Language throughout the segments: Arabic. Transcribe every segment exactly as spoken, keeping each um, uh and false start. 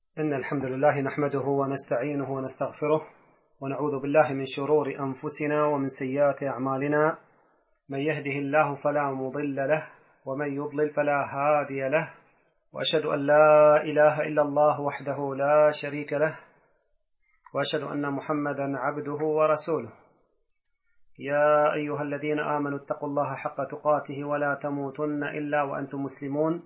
إن الحمد لله نحمده ونستعينه ونستغفره ونعوذ بالله من شرور أنفسنا ومن سيئات أعمالنا. من يهده الله فلا مضل له ومن يضلل فلا هادي له، وأشهد أن لا إله إلا الله وحده لا شريك له، وأشهد أن محمدا عبده ورسوله. يا أيها الذين آمنوا اتقوا الله حق تقاته ولا تموتن إلا وأنتم مسلمون.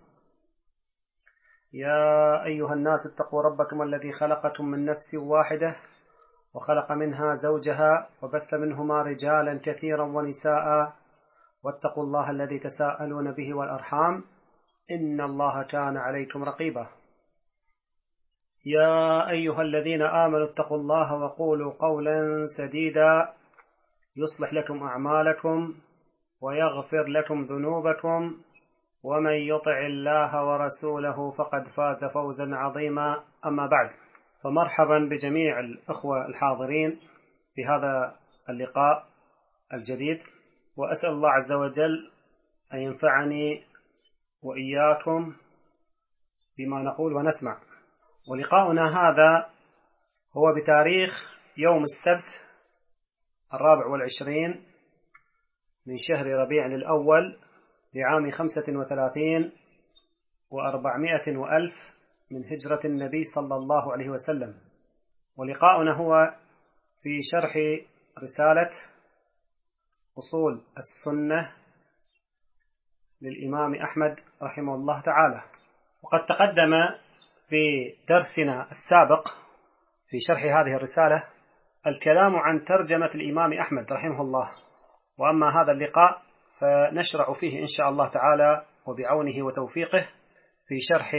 يا أيها الناس اتقوا ربكم الذي خلقكم من نفس واحدة وخلق منها زوجها وبث منهما رجالا كثيرا ونساء، واتقوا الله الذي تساءلون به والأرحام إن الله كان عليكم رقيبا. يا أيها الذين آمنوا اتقوا الله وقولوا قولا سديدا يصلح لكم أعمالكم ويغفر لكم ذنوبكم، ومن يطع الله ورسوله فقد فاز فوزا عظيما. أما بعد، فمرحبا بجميع الأخوة الحاضرين في هذا اللقاء الجديد، وأسأل الله عز وجل أن ينفعني وإياكم بما نقول ونسمع. ولقاؤنا هذا هو بتاريخ يوم السبت الرابع والعشرين من شهر ربيع الأول لعام خمسة وثلاثين وأربعمائة وألف من هجرة النبي صلى الله عليه وسلم. ولقاؤنا هو في شرح رسالة أصول السنة للإمام أحمد رحمه الله تعالى. وقد تقدم في درسنا السابق في شرح هذه الرسالة الكلام عن ترجمة الإمام أحمد رحمه الله، وأما هذا اللقاء فنشرع فيه إن شاء الله تعالى وبعونه وتوفيقه في شرح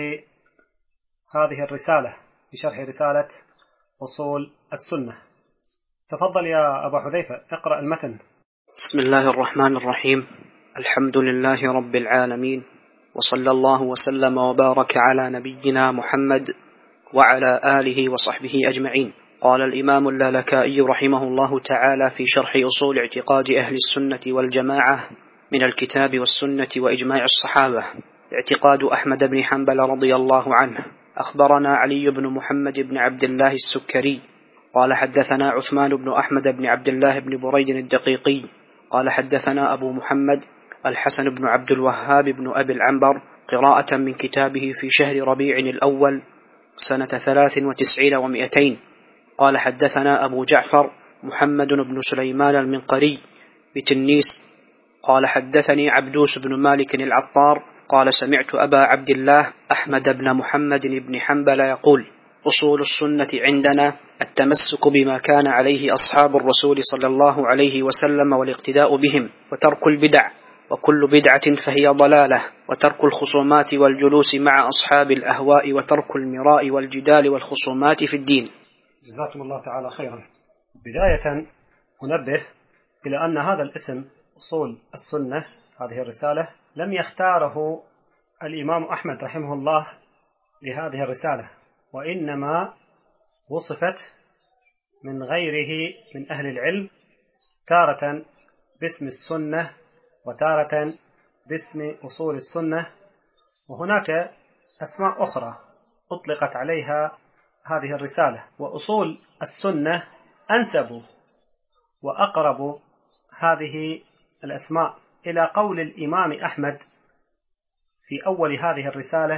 هذه الرسالة، في شرح رسالة أصول السنة. تفضل يا أبا حذيفة، اقرأ المتن. بسم الله الرحمن الرحيم. الحمد لله رب العالمين، وصلى الله وسلم وبارك على نبينا محمد وعلى آله وصحبه أجمعين. قال الإمام اللالكائي رحمه الله تعالى في شرح أصول اعتقاد أهل السنة والجماعة من الكتاب والسنة وإجماع الصحابة اعتقاد أحمد بن حنبل رضي الله عنه. أخبرنا علي بن محمد بن عبد الله السكري قال حدثنا عثمان بن أحمد بن عبد الله بن بريد الدقيقي قال حدثنا أبو محمد الحسن بن عبد الوهاب بن أبي العنبر قراءة من كتابه في شهر ربيع الأول سنة ثلاث وتسعين ومئتين. قال حدثنا أبو جعفر محمد بن سليمان المنقري بتنيس قال حدثني عبدوس بن مالك العطار قال سمعت أبا عبد الله أحمد بن محمد بن حنبل يقول: أصول السنة عندنا التمسك بما كان عليه أصحاب الرسول صلى الله عليه وسلم والاقتداء بهم، وترك البدع، وكل بدعة فهي ضلالة، وترك الخصومات والجلوس مع أصحاب الأهواء، وترك المراء والجدال والخصومات في الدين. جزاكم الله تعالى خيرا. بداية أنبه إلى أن هذا الاسم أصول السنة، هذه الرسالة، لم يختاره الإمام أحمد رحمه الله لهذه الرسالة، وإنما وصفت من غيره من أهل العلم تارة باسم السنة وتارة باسم أصول السنة، وهناك أسماء أخرى أطلقت عليها هذه الرسالة. وأصول السنة أنسب وأقرب هذه الأسماء إلى قول الإمام أحمد في أول هذه الرسالة: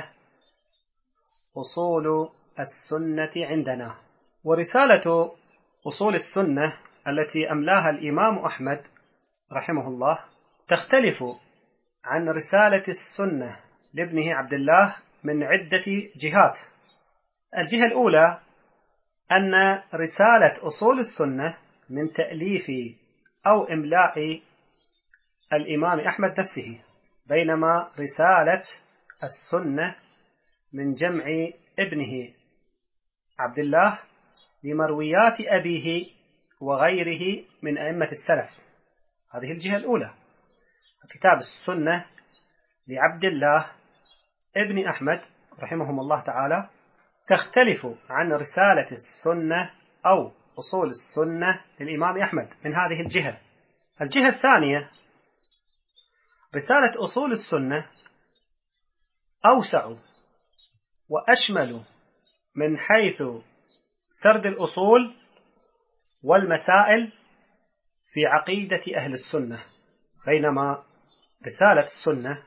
أصول السنة عندنا. ورسالة أصول السنة التي أملاها الإمام أحمد رحمه الله تختلف عن رسالة السنة لابنه عبد الله من عدة جهات. الجهة الأولى أن رسالة أصول السنة من تأليف أو إملاء الإمام أحمد نفسه، بينما رسالة السنة من جمع ابنه عبد الله لمرويات أبيه وغيره من أئمة السلف. هذه الجهة الأولى. كتاب السنة لعبد الله ابن أحمد رحمهم الله تعالى تختلف عن رسالة السنة أو أصول السنة للإمام أحمد من هذه الجهة. الجهة الثانية: رسالة أصول السنة أوسع وأشمل من حيث سرد الأصول والمسائل في عقيدة أهل السنة، بينما رسالة السنة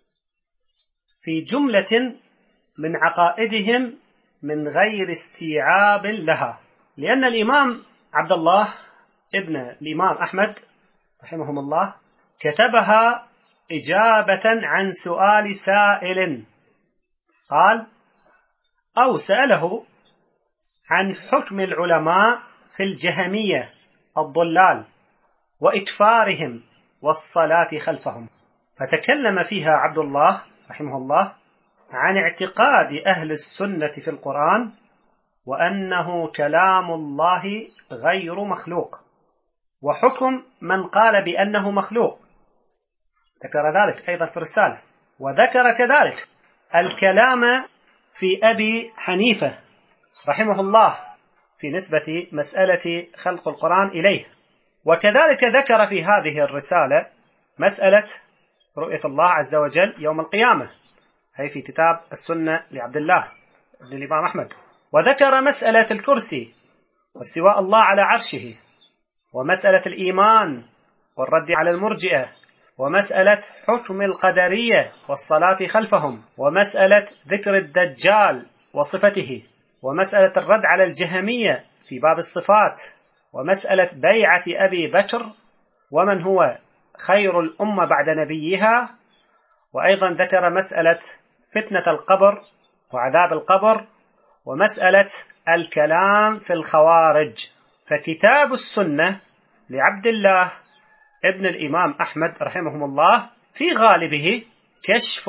في جملة من عقائدهم من غير استيعاب لها، لأن الإمام عبد الله ابن الإمام أحمد رحمهم الله كتبها إجابة عن سؤال سائل قال أو سأله عن حكم العلماء في الجهمية الضلال وإكفارهم والصلاة خلفهم، فتكلم فيها عبد الله رحمه الله عن اعتقاد أهل السنة في القرآن وأنه كلام الله غير مخلوق، وحكم من قال بأنه مخلوق، ذكر ذلك أيضا في الرسالة. وذكر كذلك الكلام في أبي حنيفة رحمه الله في نسبة مسألة خلق القرآن إليه. وكذلك ذكر في هذه الرسالة مسألة رؤية الله عز وجل يوم القيامة، هي في كتاب السنة لعبد الله بن الإمام أحمد. وذكر مسألة الكرسي واستواء الله على عرشه، ومسألة الإيمان والرد على المرجئة، ومسألة حكم القدرية والصلاة خلفهم، ومسألة ذكر الدجال وصفته، ومسألة الرد على الجهمية في باب الصفات، ومسألة بيعة أبي بكر ومن هو خير الأمة بعد نبيها، وأيضا ذكر مسألة فتنة القبر وعذاب القبر، ومسألة الكلام في الخوارج. فكتاب السنة لعبد الله ابن الإمام أحمد رحمهم الله في غالبه كشف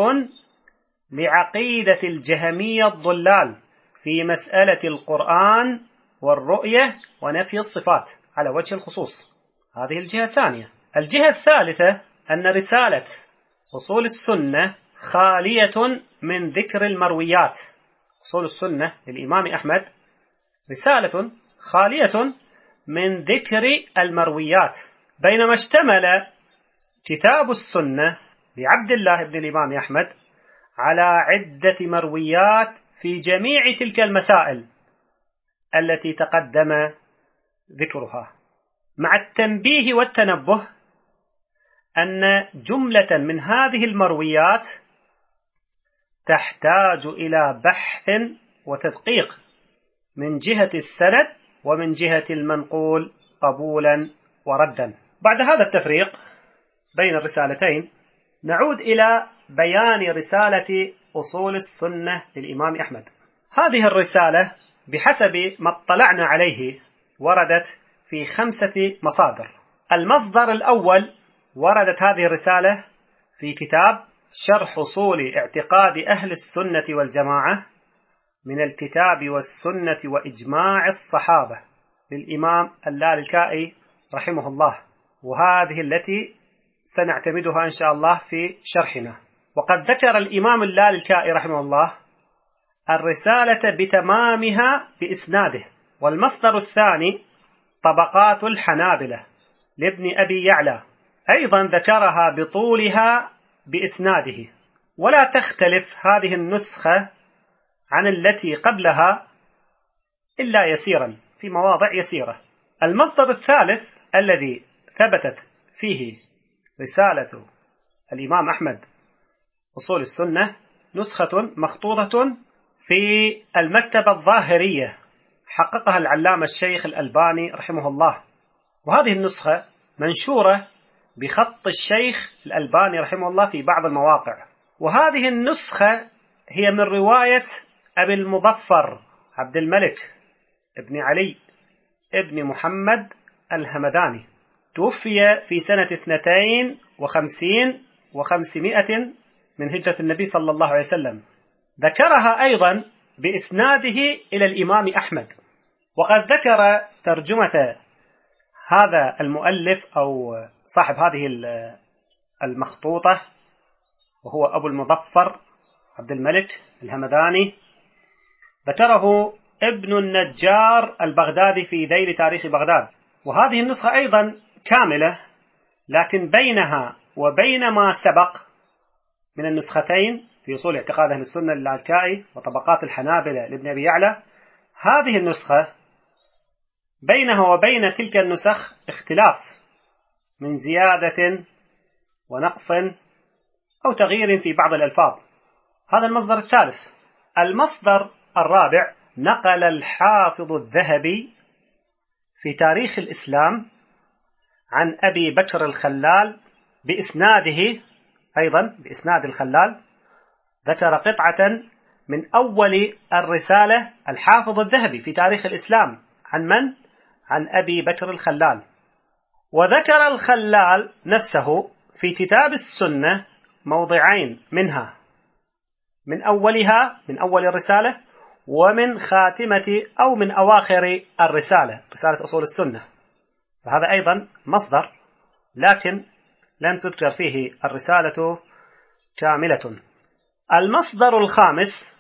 لعقيدة الجهمية الضلال في مسألة القرآن والرؤية ونفي الصفات على وجه الخصوص. هذه الجهة الثانية. الجهة الثالثة أن رسالة أصول السنة خالية من ذكر المرويات. أصول السنة للإمام أحمد رسالة خالية من ذكر المرويات، بينما اشتمل كتاب السنة لعبد الله بن الإمام أحمد على عدة مرويات في جميع تلك المسائل التي تقدم ذكرها، مع التنبيه والتنبه أن جملة من هذه المرويات تحتاج إلى بحث وتدقيق من جهة السند ومن جهة المنقول قبولا وردا. بعد هذا التفريق بين الرسالتين نعود إلى بيان رسالة أصول السنة للإمام أحمد. هذه الرسالة بحسب ما اطلعنا عليه وردت في خمسة مصادر. المصدر الأول وردت هذه الرسالة في كتاب شرح أصول اعتقاد أهل السنة والجماعة من الكتاب والسنة وإجماع الصحابة للإمام اللالكائي رحمه الله، وهذه التي سنعتمدها إن شاء الله في شرحنا. وقد ذكر الإمام اللالكائي رحمه الله الرسالة بتمامها بإسناده. والمصدر الثاني طبقات الحنابلة لابن أبي يعلى، أيضا ذكرها بطولها بإسناده، ولا تختلف هذه النسخة عن التي قبلها إلا يسيرا في مواضع يسيرة. المصدر الثالث الذي ثبتت فيه رسالة الإمام أحمد أصول السنة نسخة مخطوطة في المكتبة الظاهرية حققها العلامة الشيخ الألباني رحمه الله، وهذه النسخة منشورة بخط الشيخ الألباني رحمه الله في بعض المواقع. وهذه النسخة هي من رواية أبي المظفر عبد الملك ابن علي ابن محمد الهمداني، توفي في سنة اثنتين وخمسين وخمسمائة من هجرة النبي صلى الله عليه وسلم. ذكرها أيضا بإسناده إلى الإمام أحمد. وقد ذكر ترجمة هذا المؤلف أو صاحب هذه المخطوطة وهو أبو المظفر عبد الملك الهمداني، ذكره ابن النجار البغدادي في ذيل تاريخ بغداد. وهذه النسخة أيضا كاملة، لكن بينها وبين ما سبق من النسختين في أصول اعتقاد أهل السنة للالكائي وطبقات الحنابلة لابن أبي يعلى هذه النسخة بينها وبين تلك النسخ اختلاف من زيادة ونقص أو تغيير في بعض الألفاظ. هذا المصدر الثالث. المصدر الرابع: نقل الحافظ الذهبي في تاريخ الإسلام عن أبي بكر الخلال بإسناده، أيضا بإسناد الخلال، ذكر قطعة من أول الرسالة الحافظ الذهبي في تاريخ الإسلام عن من؟ عن أبي بكر الخلال. وذكر الخلال نفسه في كتاب السنة موضعين منها، من أولها من أول الرسالة، ومن خاتمة أو من أواخر الرسالة، رسالة أصول السنة. فهذا أيضا مصدر، لكن لم تذكر فيه الرسالة كاملة. المصدر الخامس: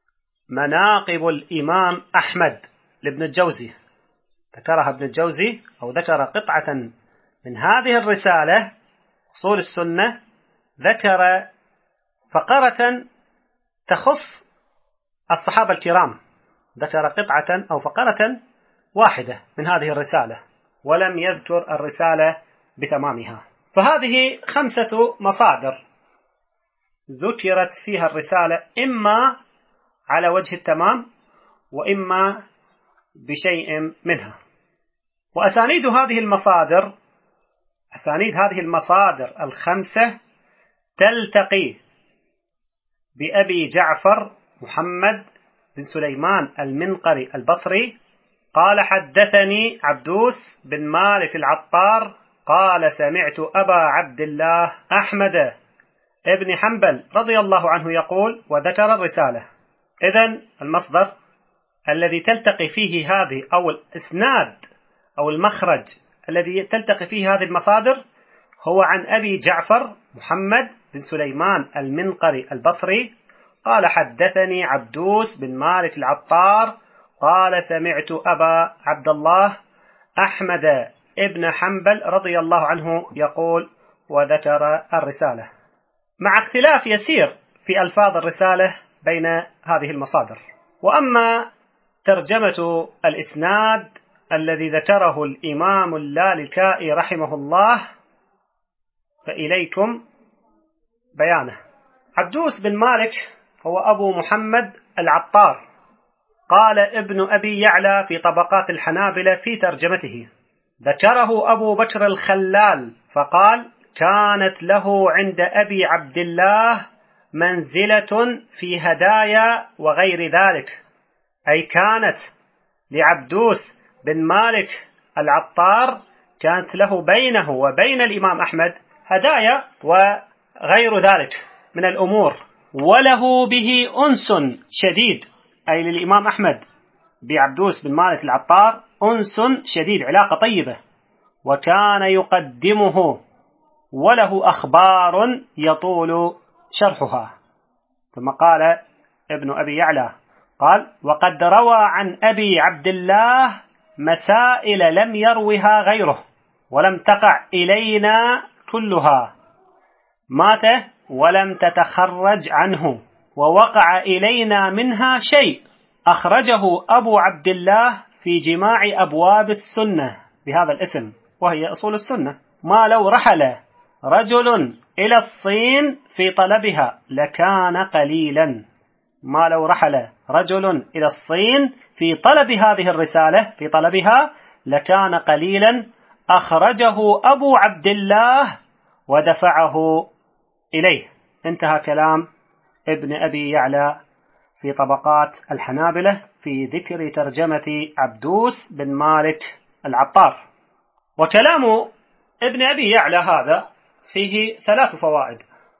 مناقب الإمام أحمد لابن الجوزي، ذكرها ابن الجوزي أو ذكر قطعة من هذه الرسالة أصول السنة، ذكر فقرة تخص الصحابة الكرام، ذكر قطعة أو فقرة واحدة من هذه الرسالة، ولم يذكر الرسالة بتمامها. فهذه خمسة مصادر ذكرت فيها الرسالة، إما على وجه التمام وإما بشيء منها. وأسانيد هذه المصادر أسانيد هذه المصادر الخمسة تلتقي بأبي جعفر محمد بن سليمان المنقري البصري قال: حدثني عبدوس بن مالك العطار قال: سمعت أبا عبد الله أحمد ابن حنبل رضي الله عنه يقول، وذكر الرسالة. إذن المصدر الذي تلتقي فيه هذه، أو الإسناد أو المخرج الذي تلتقي فيه هذه المصادر، هو عن أبي جعفر محمد بن سليمان المنقري البصري قال: حدثني عبدوس بن مالك العطار قال: سمعت أبا عبد الله أحمد ابن حنبل رضي الله عنه يقول، وذكر الرسالة، مع اختلاف يسير في ألفاظ الرسالة بين هذه المصادر. وأما ترجمة الإسناد الذي ذكره الإمام اللالكائي رحمه الله فإليكم بيانه. عبدوس بن مالك هو أبو محمد العطار. قال ابن أبي يعلى في طبقات الحنابلة في ترجمته: ذكره أبو بكر الخلال فقال: كانت له عند أبي عبد الله منزلة في هدايا وغير ذلك، أي كانت لعبدوس بن مالك العطار كانت له بينه وبين الإمام أحمد هدايا وغير ذلك من الأمور، وله به أنس شديد، أي للإمام أحمد بعبدوس بن مالك العطار أنس شديد، علاقة طيبة، وكان يقدمه، وله أخبار يطول شرحها. ثم قال ابن أبي يعلى قال: وقد روى عن أبي عبد الله مسائل لم يروها غيره ولم تقع إلينا كلها، مات ولم تتخرج عنه، ووقع إلينا منها شيء أخرجه أبو عبد الله في جماع أبواب السنة بهذا الاسم، وهي أصول السنة. ما لو رحل رجل إلى الصين في طلبها لكان قليلا، ما لو رحل رجل إلى الصين في طلب هذه الرسالة في طلبها لكان قليلا، أخرجه أبو عبد الله ودفعه إليه. انتهى كلام ابن أبي يعلى في طبقات الحنابلة في ذكر ترجمة عبدوس بن مالك العطار. وكلام ابن أبي يعلى هذا فيه ثلاث فوائد.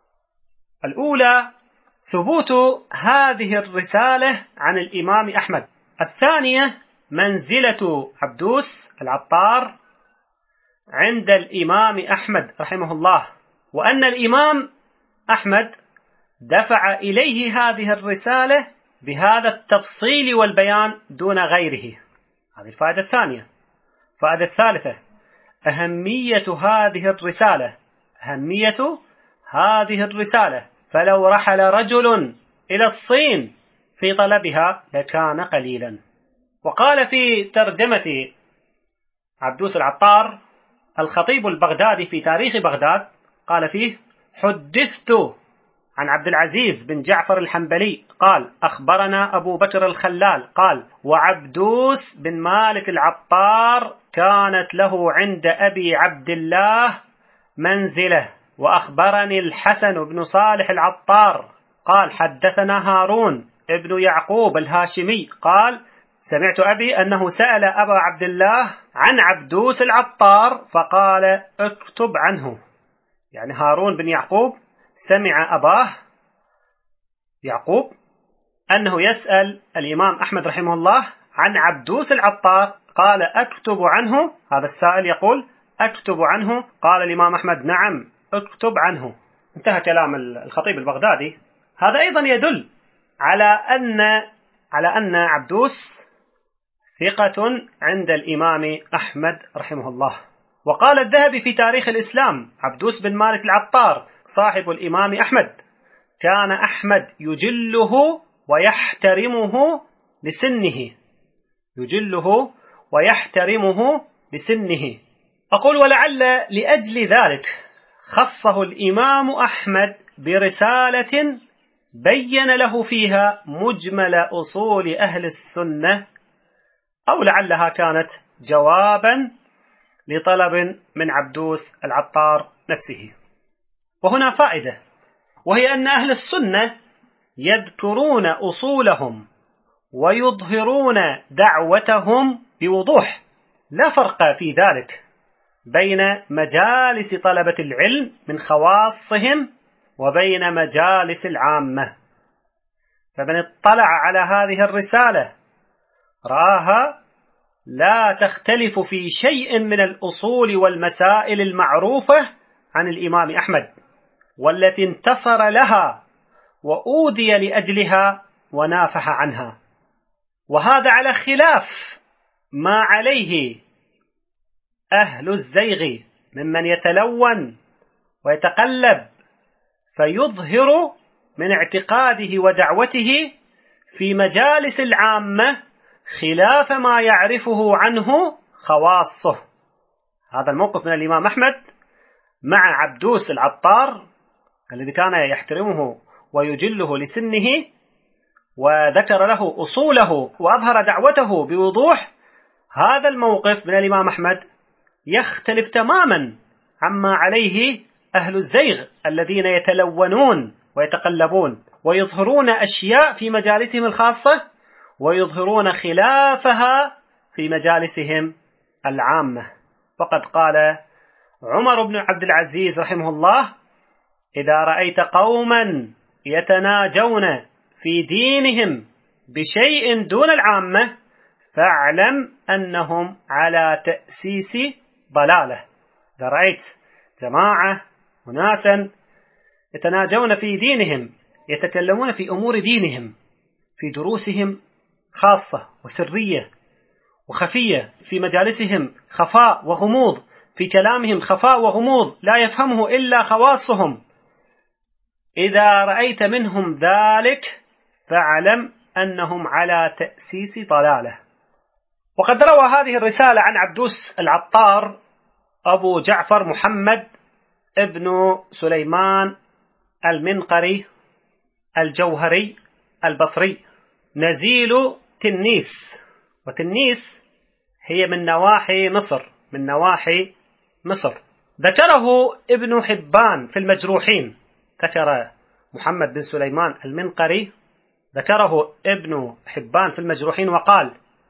الأولى: ثبوت هذه الرسالة عن الإمام أحمد. الثانية: منزلة عبدوس العطار عند الإمام أحمد رحمه الله، وأن الإمام أحمد دفع إليه هذه الرسالة بهذا التفصيل والبيان دون غيره. هذه الفائدة الثانية. الفائدة الثالثة: أهمية هذه الرسالة أهمية هذه الرسالة فلو رحل رجل إلى الصين في طلبها لكان قليلا. وقال في ترجمة عبدوس العطار الخطيب البغدادي في تاريخ بغداد، قال فيه: حدثت عن عبد العزيز بن جعفر الحنبلي قال: أخبرنا أبو بكر الخلال قال: وعبدوس بن مالك العطار كانت له عند أبي عبد الله منزلة. وأخبرني الحسن بن صالح العطار قال: حدثنا هارون ابن يعقوب الهاشمي قال: سمعت أبي أنه سأل أبا عبد الله عن عبدوس العطار فقال: اكتب عنه. يعني هارون بن يعقوب سمع أباه يعقوب أنه يسأل الإمام أحمد رحمه الله عن عبدوس العطار، قال: أكتب عنه. هذا السائل يقول: أكتب عنه. قال الإمام أحمد: نعم اكتب عنه. انتهى كلام الخطيب البغدادي. هذا أيضا يدل على أن على أن عبدوس ثقة عند الإمام أحمد رحمه الله. وقال الذهبي في تاريخ الإسلام: عبدوس بن مالك العطار صاحب الإمام أحمد كان أحمد يجله ويحترمه لسنه يجله ويحترمه لسنه. أقول: ولعل لأجل ذلك خصه الإمام أحمد برسالة بين له فيها مجمل أصول أهل السنة، أو لعلها كانت جوابا لطلب من عبدوس العطار نفسه. وهنا فائدة، وهي أن أهل السنة يذكرون أصولهم ويظهرون دعوتهم بوضوح، لا فرق في ذلك بين مجالس طلبة العلم من خواصهم وبين مجالس العامة. فمن اطلع على هذه الرسالة رآها لا تختلف في شيء من الأصول والمسائل المعروفة عن الإمام أحمد، والتي انتصر لها وأوذي لأجلها ونافح عنها، وهذا على خلاف ما عليه أهل الزيغ ممن يتلون ويتقلب فيظهر من اعتقاده ودعوته في مجالس العامة خلاف ما يعرفه عنه خواصه. هذا الموقف من الإمام أحمد مع عبدوس العطار الذي كان يحترمه ويجله لسنه وذكر له أصوله وأظهر دعوته بوضوح. هذا الموقف من الإمام أحمد يختلف تماما عما عليه أهل الزيغ الذين يتلونون ويتقلبون ويظهرون أشياء في مجالسهم الخاصة ويظهرون خلافها في مجالسهم العامة. فقد قال عمر بن عبد العزيز رحمه الله: إذا رأيت قوما يتناجون في دينهم بشيء دون العامة فاعلم أنهم على تأسيس ضلالة. إذا رأيت جماعة وناسا يتناجون في دينهم، يتكلمون في أمور دينهم في دروسهم خاصة وسرية وخفية، في مجالسهم خفاء وغموض، في كلامهم خفاء وغموض لا يفهمه إلا خواصهم، إذا رأيت منهم ذلك فاعلم أنهم على تأسيس ضلالة. وقد روى هذه الرسالة عن عبدوس العطار أبو جعفر محمد ابن سليمان المنقري الجوهري البصري نزيل تنيس، وتنيس هي من نواحي مصر من نواحي مصر. ذكره ابن حبان في المجروحين، ذكر محمد بن سليمان المنقري ذكره ابن حبان في المجروحين وقال: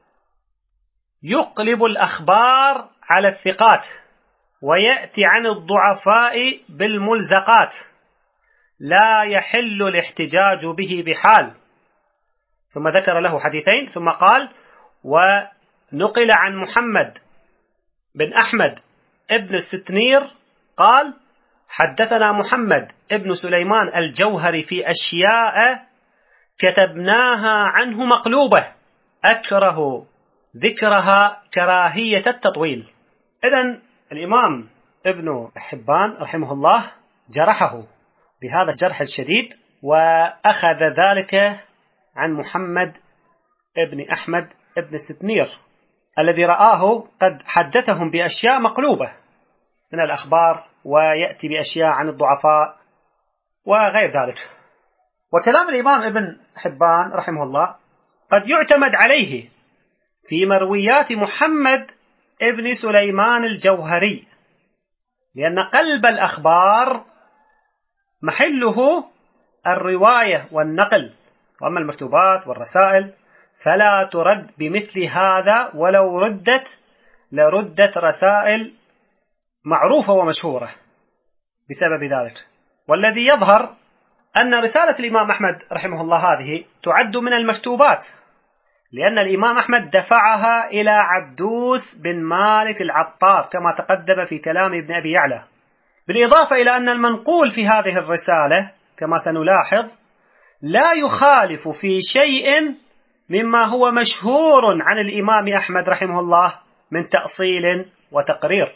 يقلب الأخبار على الثقات ويأتي عن الضعفاء بالملزقات، لا يحل الاحتجاج به بحال. ثم ذكر له حديثين ثم قال: ونقل عن محمد بن أحمد ابن الستنير قال: حدثنا محمد ابن سليمان الجوهري في أشياء كتبناها عنه مقلوبة أكره ذكرها كراهية التطويل. إذن الإمام ابن حبان رحمه الله جرحه بهذا الجرح الشديد، وأخذ ذلك عن محمد ابن أحمد ابن ستمير الذي رآه قد حدثهم بأشياء مقلوبة من الأخبار، ويأتي بأشياء عن الضعفاء وغير ذلك. وكلام الإمام ابن حبان رحمه الله قد يعتمد عليه في مرويات محمد ابن سليمان الجوهري، لأن قلب الأخبار محله الرواية والنقل، وأما المكتوبات والرسائل فلا ترد بمثل هذا، ولو ردت لردت رسائل معروفة ومشهورة بسبب ذلك. والذي يظهر أن رسالة الإمام أحمد رحمه الله هذه تعد من المكتوبات، لأن الإمام أحمد دفعها إلى عبدوس بن مالك العطار كما تقدم في كلام ابن أبي يعلى، بالإضافة إلى أن المنقول في هذه الرسالة كما سنلاحظ لا يخالف في شيء مما هو مشهور عن الإمام أحمد رحمه الله من تأصيل وتقرير،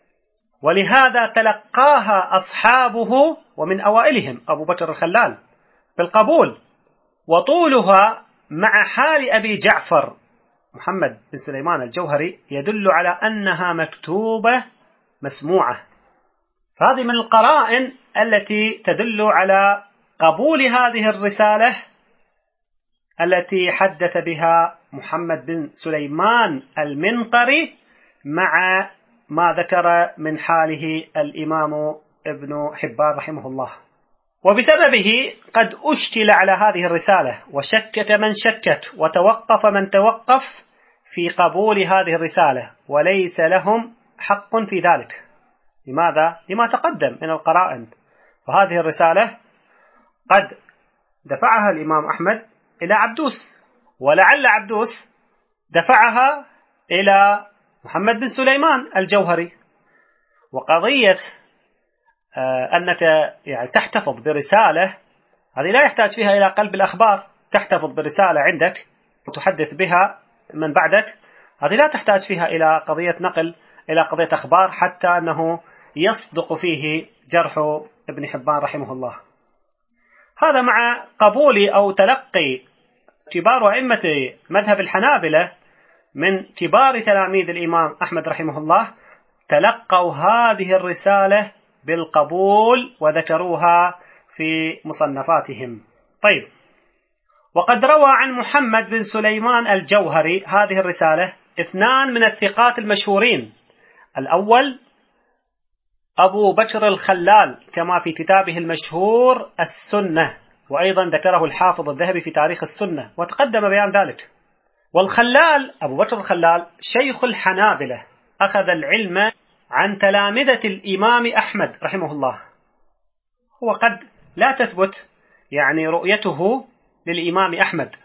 ولهذا تلقاها أصحابه ومن أوائلهم أبو بكر الخلال بالقبول، وطولها مع حال أبي جعفر محمد بن سليمان الجوهري يدل على أنها مكتوبة مسموعة. فهذه من القرائن التي تدل على قبول هذه الرسالة التي حدث بها محمد بن سليمان المنقري مع ما ذكر من حاله الإمام ابن حبان رحمه الله. وبسببه قد أشكل على هذه الرسالة، وشكك من شكك، وتوقف من توقف في قبول هذه الرسالة، وليس لهم حق في ذلك. لماذا؟ لما تقدم من القرائن. وهذه الرسالة قد دفعها الإمام أحمد إلى عبدوس، ولعل عبدوس دفعها إلى محمد بن سليمان الجوهري. وقضية أنك يعني تحتفظ برسالة هذه لا يحتاج فيها إلى قلب الأخبار، تحتفظ برسالة عندك وتحدث بها من بعدك، هذه لا تحتاج فيها إلى قضية نقل، إلى قضية أخبار، حتى أنه يصدق فيه جرح ابن حبان رحمه الله. هذا مع قبول أو تلقي كبار أئمة مذهب الحنابلة من كبار تلاميذ الإمام أحمد رحمه الله، تلقوا هذه الرسالة بالقبول وذكروها في مصنفاتهم. طيب، وقد روى عن محمد بن سليمان الجوهري هذه الرسالة اثنان من الثقات المشهورين. الأول أبو بكر الخلال كما في كتابه المشهور السنة، وأيضا ذكره الحافظ الذهبي في تاريخ السنة وتقدم بيان ذلك. والخلال أبو بكر الخلال شيخ الحنابلة، أخذ العلم عن تلامذة الإمام أحمد رحمه الله. هو قد لا تثبت يعني رؤيته للإمام أحمد،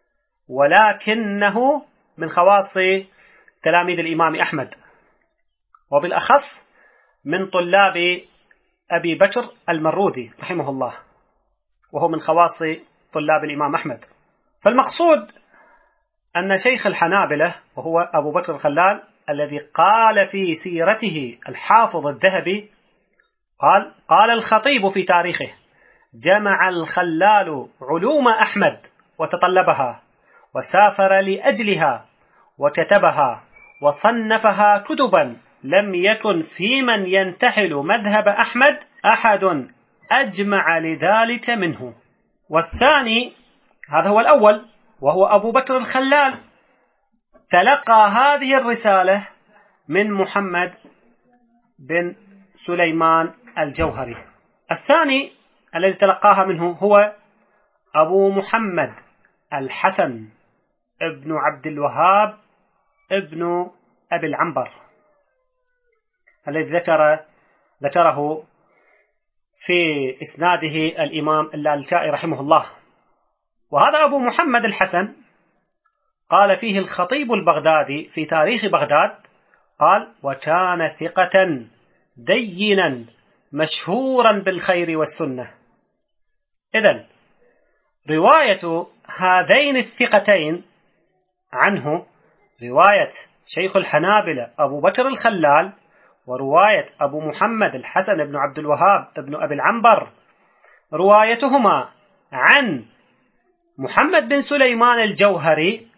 ولكنه من خواص تلاميذ الإمام أحمد، وبالأخص من طلاب أبي بكر المروذي رحمه الله، وهو من خواص طلاب الإمام أحمد. فالمقصود أن شيخ الحنابلة وهو أبو بكر الخلال الذي قال في سيرته الحافظ الذهبي، قال قال الخطيب في تاريخه: جمع الخلال علوم أحمد وتطلبها، وسافر لأجلها وكتبها وصنفها كتبا، لم يكن في من ينتحل مذهب أحمد أحد أجمع لذلك منه. والثاني هذا هو الأول، وهو أبو بكر الخلال، تلقى هذه الرسالة من محمد بن سليمان الجوهري. الثاني الذي تلقاها منه هو أبو محمد الحسن ابن عبد الوهاب ابن أبي العنبر، الذي ذكر ذكره في إسناده الإمام اللالكائي رحمه الله. وهذا أبو محمد الحسن قال فيه الخطيب البغدادي في تاريخ بغداد، قال: وكان ثقة دينا مشهورا بالخير والسنة. إذن رواية هذين الثقتين عنه، رواية شيخ الحنابلة أبو بكر الخلال ورواية أبو محمد الحسن بن عبد الوهاب ابن أبي العنبر، روايتهما عن محمد بن سليمان الجوهري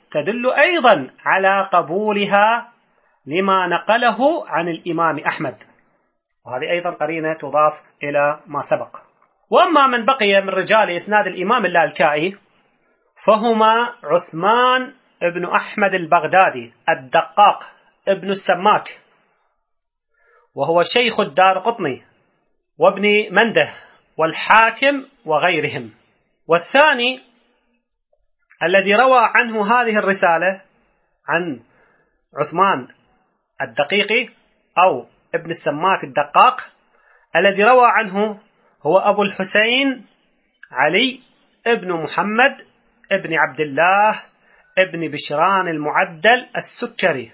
تدل أيضا على قبولها لما نقله عن الإمام أحمد، وهذه أيضا قرينة تضاف إلى ما سبق. وأما من بقي من رجال إسناد الإمام اللالكائي فهما عثمان ابن أحمد البغدادي الدقاق ابن السماك، وهو شيخ الدارقطني وابن منده والحاكم وغيرهم. والثاني الذي روى عنه هذه الرسالة عن عثمان الدقيقي أو ابن السماك الدقاق، الذي روى عنه هو أبو الحسين علي ابن محمد ابن عبد الله ابن بشران المعدل السكري،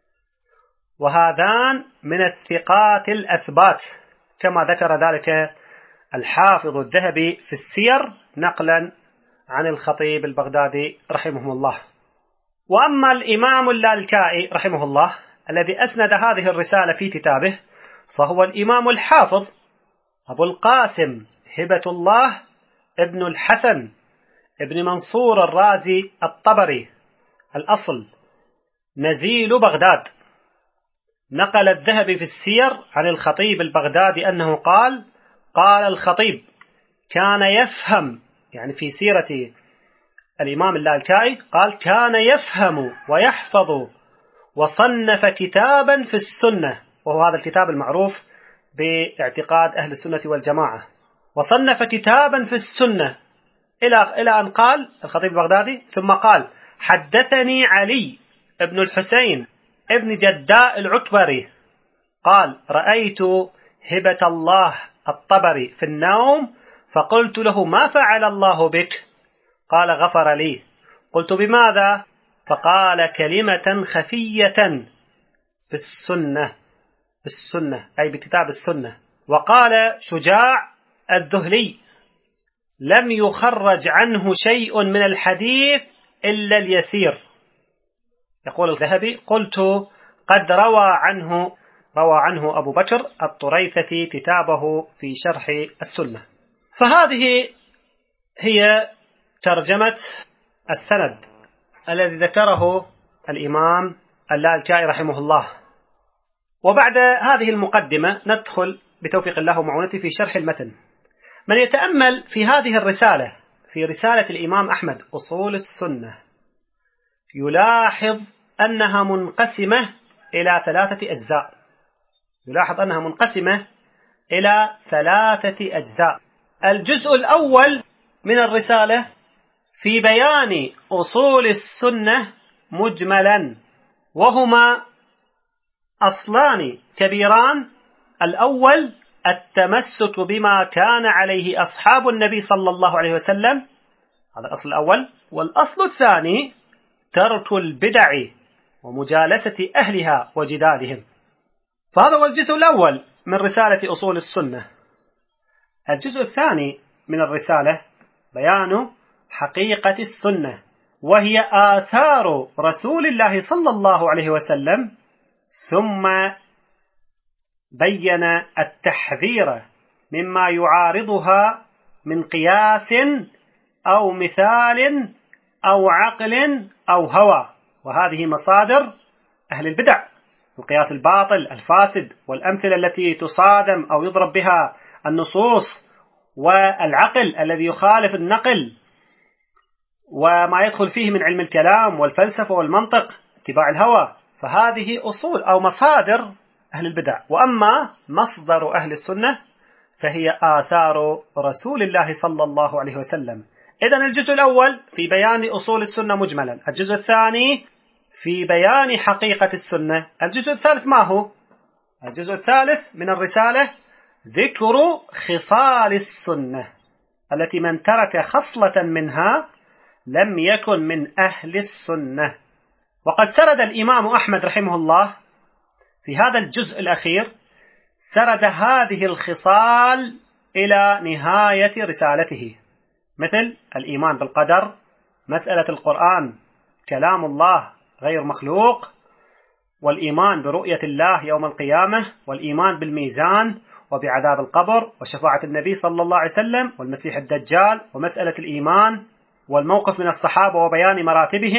وهذان من الثقات الأثبات كما ذكر ذلك الحافظ الذهبي في السير نقلا عن الخطيب البغدادي رحمه الله. وأما الإمام اللالكائي رحمه الله الذي أسند هذه الرسالة في كتابه فهو الإمام الحافظ أبو القاسم هبة الله ابن الحسن ابن منصور الرازي الطبري الأصل نزيل بغداد. نقل الذهبي في السير عن الخطيب البغدادي أنه قال: قال الخطيب كان يفهم، يعني في سيرة الإمام اللالكائي قال: كان يفهم ويحفظ وصنف كتابا في السنة، وهو هذا الكتاب المعروف باعتقاد أهل السنة والجماعة. وصنف كتابا في السنة إلى إلى أن قال الخطيب البغدادي: ثم قال: حدثني علي ابن الحسين ابن جداء العتبري قال: رأيت هبة الله الطبري في النوم فقلت له: ما فعل الله بك؟ قال: غفر لي. قلت: بماذا؟ فقال: كلمة خفية في السنة، السنة أي بكتاب السنة. وقال شجاع الذهلي: لم يخرج عنه شيء من الحديث إلا اليسير. يقول الذهبي: قلت: قد روى عنه روى عنه أبو بكر الطريفثي كتابه في شرح السنة. فهذه هي ترجمة السند الذي ذكره الإمام اللالكائي رحمه الله. وبعد هذه المقدمة ندخل بتوفيق الله ومعونته في شرح المتن. من يتأمل في هذه الرسالة، في رسالة الإمام أحمد أصول السنة، يلاحظ أنها منقسمة إلى ثلاثة أجزاء يلاحظ أنها منقسمة إلى ثلاثة أجزاء. الجزء الأول من الرسالة في بيان أصول السنة مجملا، وهما أصلان كبيران: الأول التمسك بما كان عليه أصحاب النبي صلى الله عليه وسلم، هذا الأصل الأول. والأصل الثاني ترك البدع ومجالسة أهلها وجدالهم. فهذا هو الجزء الأول من رسالة أصول السنة. الجزء الثاني من الرسالة بيان حقيقة السنة، وهي آثار رسول الله صلى الله عليه وسلم، ثم بين التحذير مما يعارضها من قياس أو مثال أو عقل أو هوى، وهذه مصادر أهل البدع: القياس الباطل الفاسد، والأمثلة التي تصادم أو يضرب بها النصوص، والعقل الذي يخالف النقل، وما يدخل فيه من علم الكلام والفلسفة والمنطق، اتباع الهوى. فهذه أصول أو مصادر أهل البدع. وأما مصدر أهل السنة فهي آثار رسول الله صلى الله عليه وسلم. إذن الجزء الأول في بيان أصول السنة مجملا، الجزء الثاني في بيان حقيقة السنة، الجزء الثالث ما هو؟ الجزء الثالث من الرسالة ذكر خصال السنة التي من ترك خصلة منها لم يكن من أهل السنة. وقد سرد الإمام أحمد رحمه الله في هذا الجزء الأخير سرد هذه الخصال إلى نهاية رسالته، مثل الإيمان بالقدر، مسألة القرآن كلام الله غير مخلوق، والإيمان برؤية الله يوم القيامة، والإيمان بالميزان وبعذاب القبر، وشفاعة النبي صلى الله عليه وسلم، والمسيح الدجال، ومسألة الإيمان، والموقف من الصحابة وبيان مراتبهم،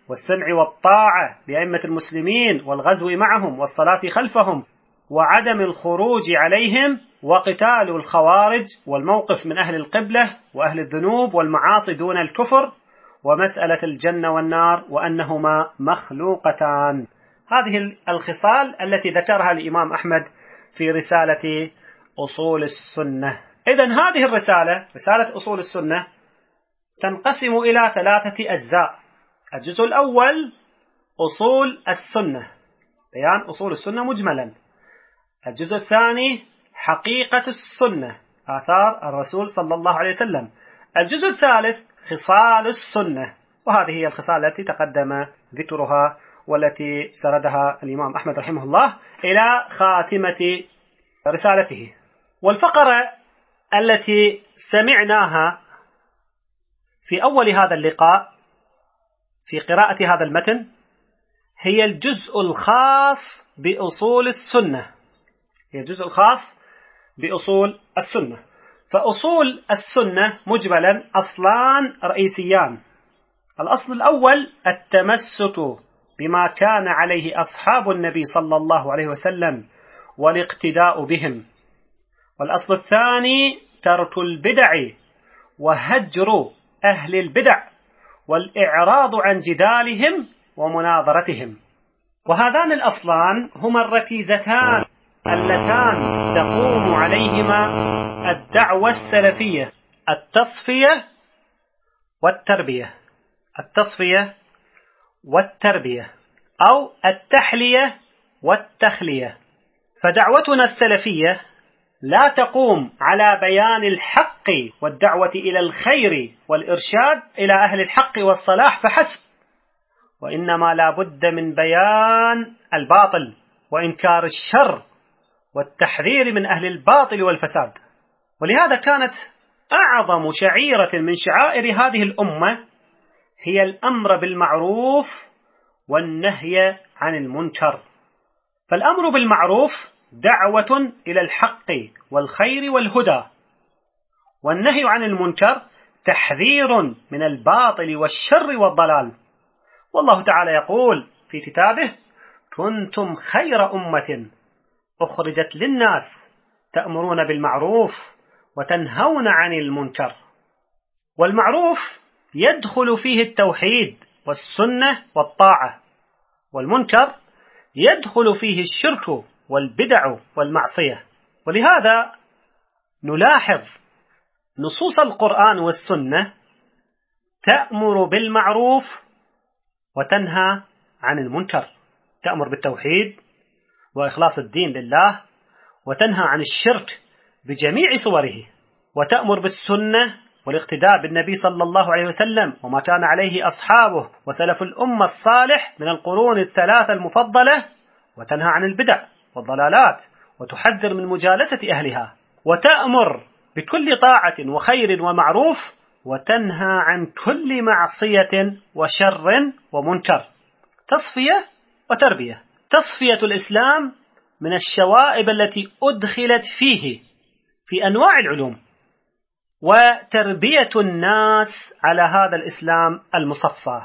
والسمع والطاعة لأئمة المسلمين والغزو معهم والصلاة خلفهم وعدم الخروج عليهم وقتال الخوارج والموقف من أهل القبلة وأهل الذنوب والمعاصي دون الكفر ومسألة الجنة والنار وأنهما مخلوقتان. هذه الخصال التي ذكرها الإمام أحمد في رسالة أصول السنة. إذن هذه الرسالة رسالة أصول السنة تنقسم إلى ثلاثة أجزاء. الجزء الأول أصول السنة، بيان أصول السنة مجملا. الجزء الثاني حقيقة السنة، آثار الرسول صلى الله عليه وسلم. الجزء الثالث خصال السنة، وهذه هي الخصال التي تقدم ذكرها والتي سردها الإمام أحمد رحمه الله إلى خاتمة رسالته. والفقرة التي سمعناها في أول هذا اللقاء في قراءة هذا المتن هي الجزء الخاص بأصول السنة، هي الجزء الخاص بأصول السنة. فأصول السنة مجملا أصلان رئيسيان. الأصل الأول التمسك بما كان عليه أصحاب النبي صلى الله عليه وسلم والاقتداء بهم. والأصل الثاني ترك البدع وهجر أهل البدع والإعراض عن جدالهم ومناظرتهم. وهذان الأصلان هما الركيزتان اللتان تقوم عليهما الدعوة السلفية: التصفية والتربية، التصفية والتربية، أو التحلية والتخلية. فدعوتنا السلفية لا تقوم على بيان الحق والدعوة إلى الخير والإرشاد إلى أهل الحق والصلاح فحسب، وإنما لا بد من بيان الباطل وإنكار الشر والتحذير من أهل الباطل والفساد. ولهذا كانت أعظم شعيرة من شعائر هذه الأمة هي الأمر بالمعروف والنهي عن المنكر. فالأمر بالمعروف دعوة إلى الحق والخير والهدى، والنهي عن المنكر تحذير من الباطل والشر والضلال. والله تعالى يقول في كتابه: كنتم خير أمة أخرجت للناس تأمرون بالمعروف وتنهون عن المنكر. والمعروف يدخل فيه التوحيد والسنة والطاعة، والمنكر يدخل فيه الشرك والبدع والمعصية. ولهذا نلاحظ نصوص القرآن والسنة تأمر بالمعروف وتنهى عن المنكر، تأمر بالتوحيد وإخلاص الدين لله، وتنهى عن الشرك بجميع صوره، وتأمر بالسنة والاقتداء بالنبي صلى الله عليه وسلم وما كان عليه أصحابه وسلف الأمة الصالح من القرون الثلاثة المفضلة، وتنهى عن البدع والضلالات وتحذر من مجالسة أهلها، وتأمر بكل طاعة وخير ومعروف، وتنهى عن كل معصية وشر ومنكر. تصفية وتربية. تصفية الإسلام من الشوائب التي أدخلت فيه في أنواع العلوم، وتربية الناس على هذا الإسلام المصفى.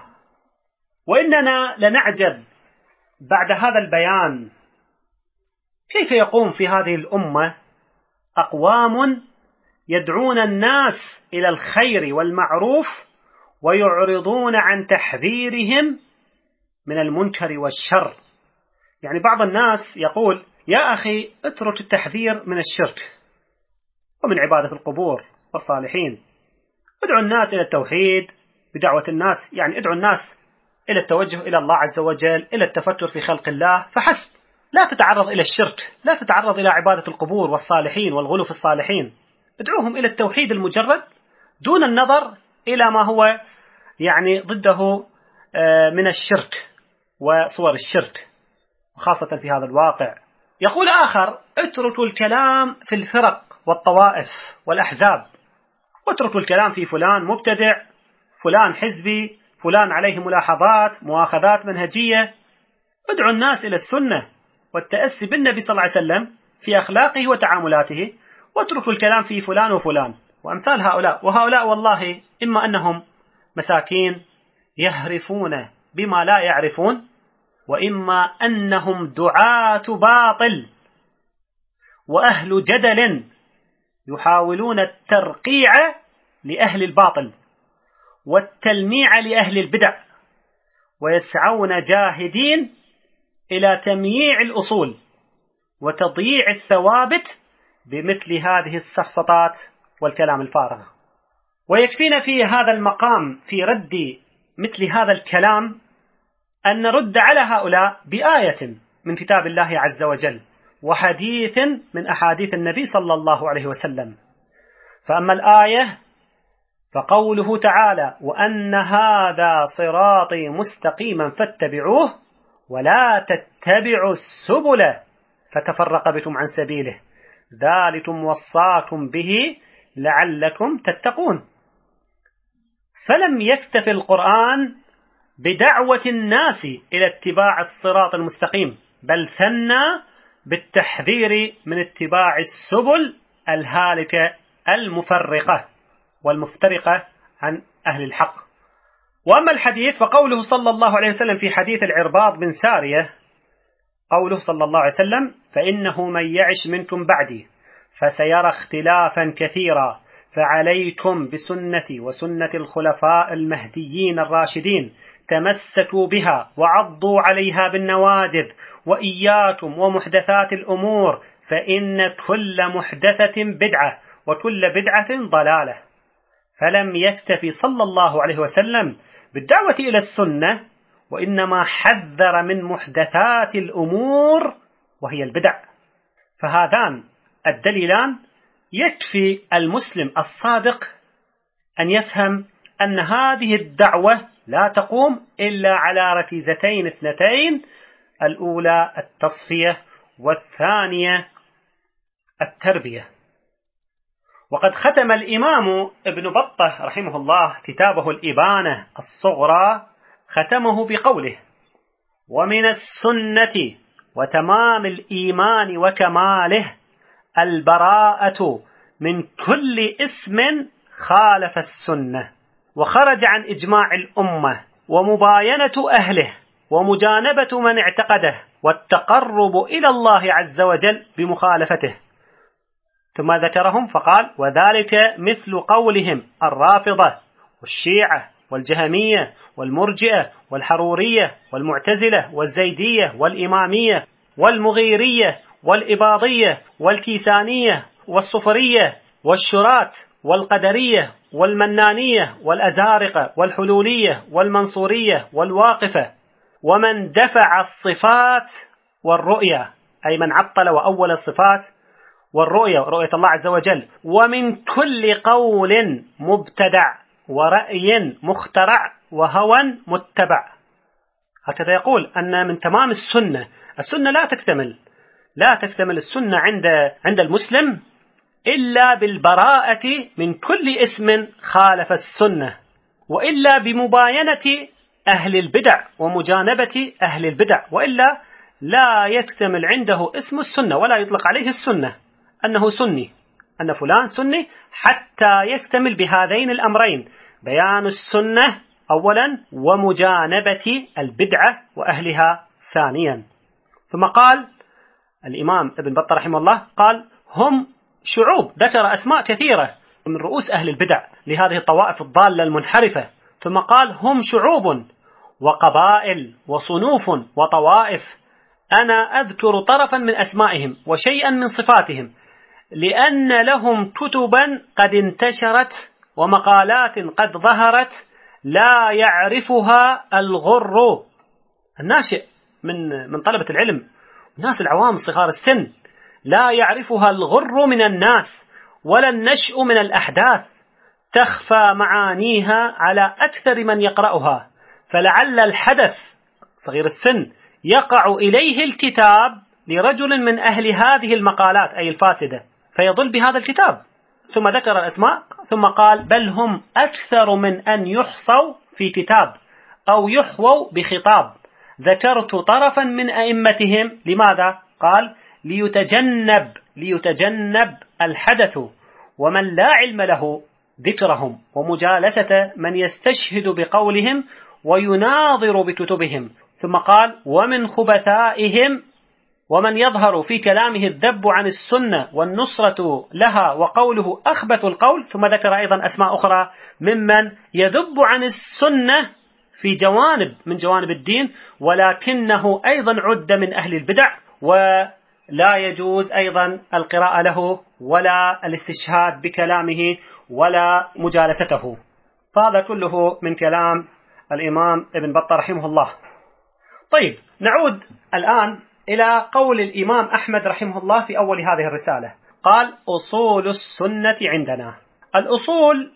وإننا لنعجب بعد هذا البيان كيف يقوم في هذه الأمة أقوام يدعون الناس إلى الخير والمعروف ويعرضون عن تحذيرهم من المنكر والشر. يعني بعض الناس يقول: يا أخي اترك التحذير من الشرك ومن عبادة القبور والصالحين، ادعو الناس إلى التوحيد بدعوة الناس، يعني ادعو الناس إلى التوجه إلى الله عز وجل، إلى التفكر في خلق الله فحسب، لا تتعرض إلى الشرك، لا تتعرض إلى عبادة القبور والصالحين والغلو في الصالحين. ادعوهم إلى التوحيد المجرد دون النظر إلى ما هو يعني ضده من الشرك وصور الشرك، خاصة في هذا الواقع. يقول آخر: اتركوا الكلام في الفرق والطوائف والأحزاب، واتركوا الكلام في فلان مبتدع، فلان حزبي، فلان عليه ملاحظات، مؤاخذات منهجية. ادعوا الناس إلى السنة والتأسي بالنبي صلى الله عليه وسلم في أخلاقه وتعاملاته، واتركوا الكلام في فلان وفلان وأمثال هؤلاء. وهؤلاء والله إما أنهم مساكين يهرفون بما لا يعرفون، وإما أنهم دعاة باطل وأهل جدل يحاولون الترقيع لأهل الباطل والتلميع لأهل البدع، ويسعون جاهدين إلى تمييع الأصول وتضييع الثوابت بمثل هذه السفسطات والكلام الفارغ. ويكفينا في هذا المقام في رد مثل هذا الكلام أن نرد على هؤلاء بآية من كتاب الله عز وجل وحديث من أحاديث النبي صلى الله عليه وسلم. فأما الآية فقوله تعالى: وأن هذا صراطي مستقيما فاتبعوه ولا تتبعوا السبل فتفرق بكم عن سبيله ذلكم وصاكم به لعلكم تتقون. فلم يكتف القرآن بدعوة الناس إلى اتباع الصراط المستقيم، بل ثنى بالتحذير من اتباع السبل الهالكة المفرقة والمفترقة عن أهل الحق. وأما الحديث فقوله صلى الله عليه وسلم في حديث العرباض بن سارية، قوله صلى الله عليه وسلم: فإنه من يعش منكم بعدي فسيرى اختلافا كثيرا فعليكم بسنتي وسنة الخلفاء المهديين الراشدين تمسكوا بها وعضوا عليها بالنواجذ وإياكم ومحدثات الأمور فإن كل محدثة بدعة وكل بدعة ضلالة. فلم يكتفي صلى الله عليه وسلم بالدعوة إلى السنة، وإنما حذر من محدثات الأمور وهي البدع. فهذان الدليلان يكفي المسلم الصادق أن يفهم أن هذه الدعوة لا تقوم إلا على ركيزتين اثنتين: الأولى التصفية، والثانية التربية. وقد ختم الإمام ابن بطة رحمه الله كتابه الإبانة الصغرى ختمه بقوله: ومن السنة وتمام الإيمان وكماله البراءة من كل اسم خالف السنة وخرج عن إجماع الأمة ومباينة أهله ومجانبة من اعتقده والتقرب إلى الله عز وجل بمخالفته. ثم ذكرهم فقال: وذلك مثل قولهم الرافضة والشيعة والجهمية والمرجئة والحرورية والمعتزلة والزيدية والإمامية والمغيرية والإباضية والكيسانية والصفرية والشرات والقدرية والمنانية والأزارقة والحلولية والمنصورية والواقفة، ومن دفع الصفات والرؤية، أي من عطل وأول الصفات والرؤية رؤية الله عز وجل، ومن كل قول مبتدع ورأي مخترع وهوى متبع. هكذا يقول أن من تمام السنة، السنة لا تكتمل لا تكتمل السنة عند عند المسلم إلا بالبراءة من كل اسم خالف السنة، وإلا بمباينة أهل البدع ومجانبة أهل البدع، وإلا لا يكتمل عنده اسم السنة ولا يطلق عليه السنة أنه سني، أن فلان سني، حتى يكتمل بهذين الأمرين: بيان السنة أولا ومجانبة البدعة وأهلها ثانيا. ثم قال الإمام ابن بطة رحمه الله قال: هم شعوب، ذكر أسماء كثيرة من رؤوس أهل البدع لهذه الطوائف الضالة المنحرفة. ثم قال: هم شعوب وقبائل وصنوف وطوائف، أنا أذكر طرفا من أسمائهم وشيئا من صفاتهم، لأن لهم كتبا قد انتشرت ومقالات قد ظهرت لا يعرفها الغر الناشئ من من طلبة العلم، الناس العوام صغار السن، لا يعرفها الغر من الناس ولا النشء من الأحداث، تخفى معانيها على أكثر من يقرأها، فلعل الحدث صغير السن يقع إليه الكتاب لرجل من أهل هذه المقالات أي الفاسدة فيضل بهذا الكتاب. ثم ذكر الأسماء ثم قال: بل هم أكثر من أن يحصوا في كتاب أو يحووا بخطاب. ذكرت طرفا من أئمتهم، لماذا؟ قال: ليتجنب ليتجنب الحدث ومن لا علم له ذكرهم ومجالسة من يستشهد بقولهم ويناظر بكتبهم. ثم قال: ومن خبثائهم ومن يظهر في كلامه الذب عن السنة والنصرة لها وقوله أخبث القول. ثم ذكر أيضا أسماء أخرى ممن يذب عن السنة في جوانب من جوانب الدين، ولكنه أيضا عد من أهل البدع، ولا يجوز أيضا القراءة له ولا الاستشهاد بكلامه ولا مجالسته. فهذا كله من كلام الإمام ابن بطة رحمه الله. طيب، نعود الآن إلى قول الإمام أحمد رحمه الله في أول هذه الرسالة. قال: أصول السنة عندنا. الأصول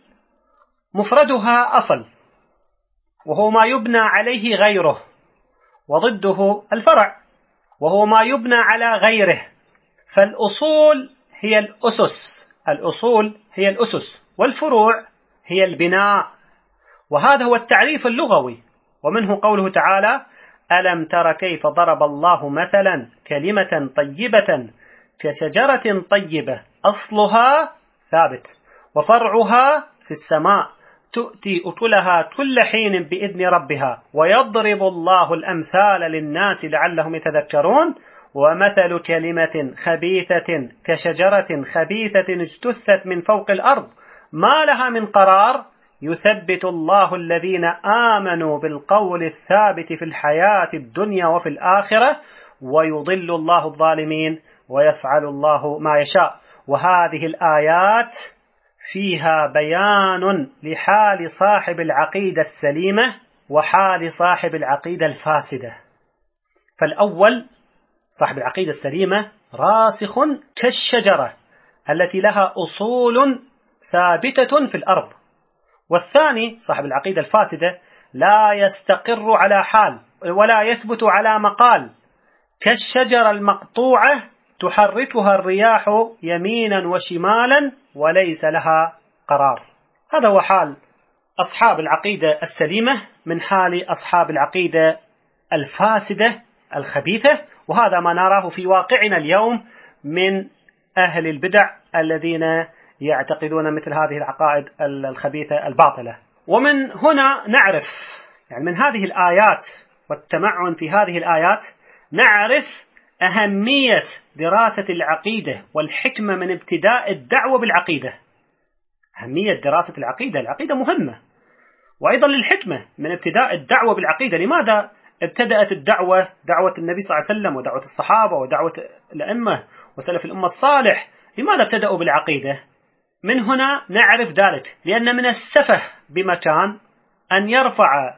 مفردها أصل، وهو ما يبنى عليه غيره، وضده الفرع، وهو ما يبنى على غيره. فالأصول هي الأسس، الأصول هي الأسس، والفروع هي البناء. وهذا هو التعريف اللغوي. ومنه قوله تعالى: ألم تر كيف ضرب الله مثلا كلمة طيبة كشجرة طيبة أصلها ثابت وفرعها في السماء تؤتي أكلها كل حين بإذن ربها ويضرب الله الأمثال للناس لعلهم يتذكرون. ومثل كلمة خبيثة كشجرة خبيثة اجتثت من فوق الأرض ما لها من قرار يثبت الله الذين آمنوا بالقول الثابت في الحياة الدنيا وفي الآخرة ويضل الله الظالمين ويفعل الله ما يشاء. وهذه الآيات فيها بيان لحال صاحب العقيدة السليمة وحال صاحب العقيدة الفاسدة. فالأول صاحب العقيدة السليمة راسخ كالشجرة التي لها أصول ثابتة في الأرض، والثاني صاحب العقيدة الفاسدة لا يستقر على حال ولا يثبت على مقال، كالشجرة المقطوعة تحركها الرياح يمينا وشمالا وليس لها قرار. هذا هو حال أصحاب العقيدة السليمة من حال أصحاب العقيدة الفاسدة الخبيثة. وهذا ما نراه في واقعنا اليوم من أهل البدع الذين يعتقدون مثل هذه العقائد الخبيثة الباطلة. ومن هنا نعرف، يعني من هذه الآيات والتمعن في هذه الآيات، نعرف أهمية دراسة العقيدة والحكمة من ابتداء الدعوة بالعقيدة. أهمية دراسة العقيدة، العقيدة مهمة، وأيضا للحكمة من ابتداء الدعوة بالعقيدة. لماذا ابتدأت الدعوة، دعوة النبي صلى الله عليه وسلم ودعوة الصحابة ودعوة الأئمة وسلف الأمة الصالح؟ لماذا ابتدأوا بالعقيدة؟ من هنا نعرف ذلك، لأن من السفه بمكان أن يرفع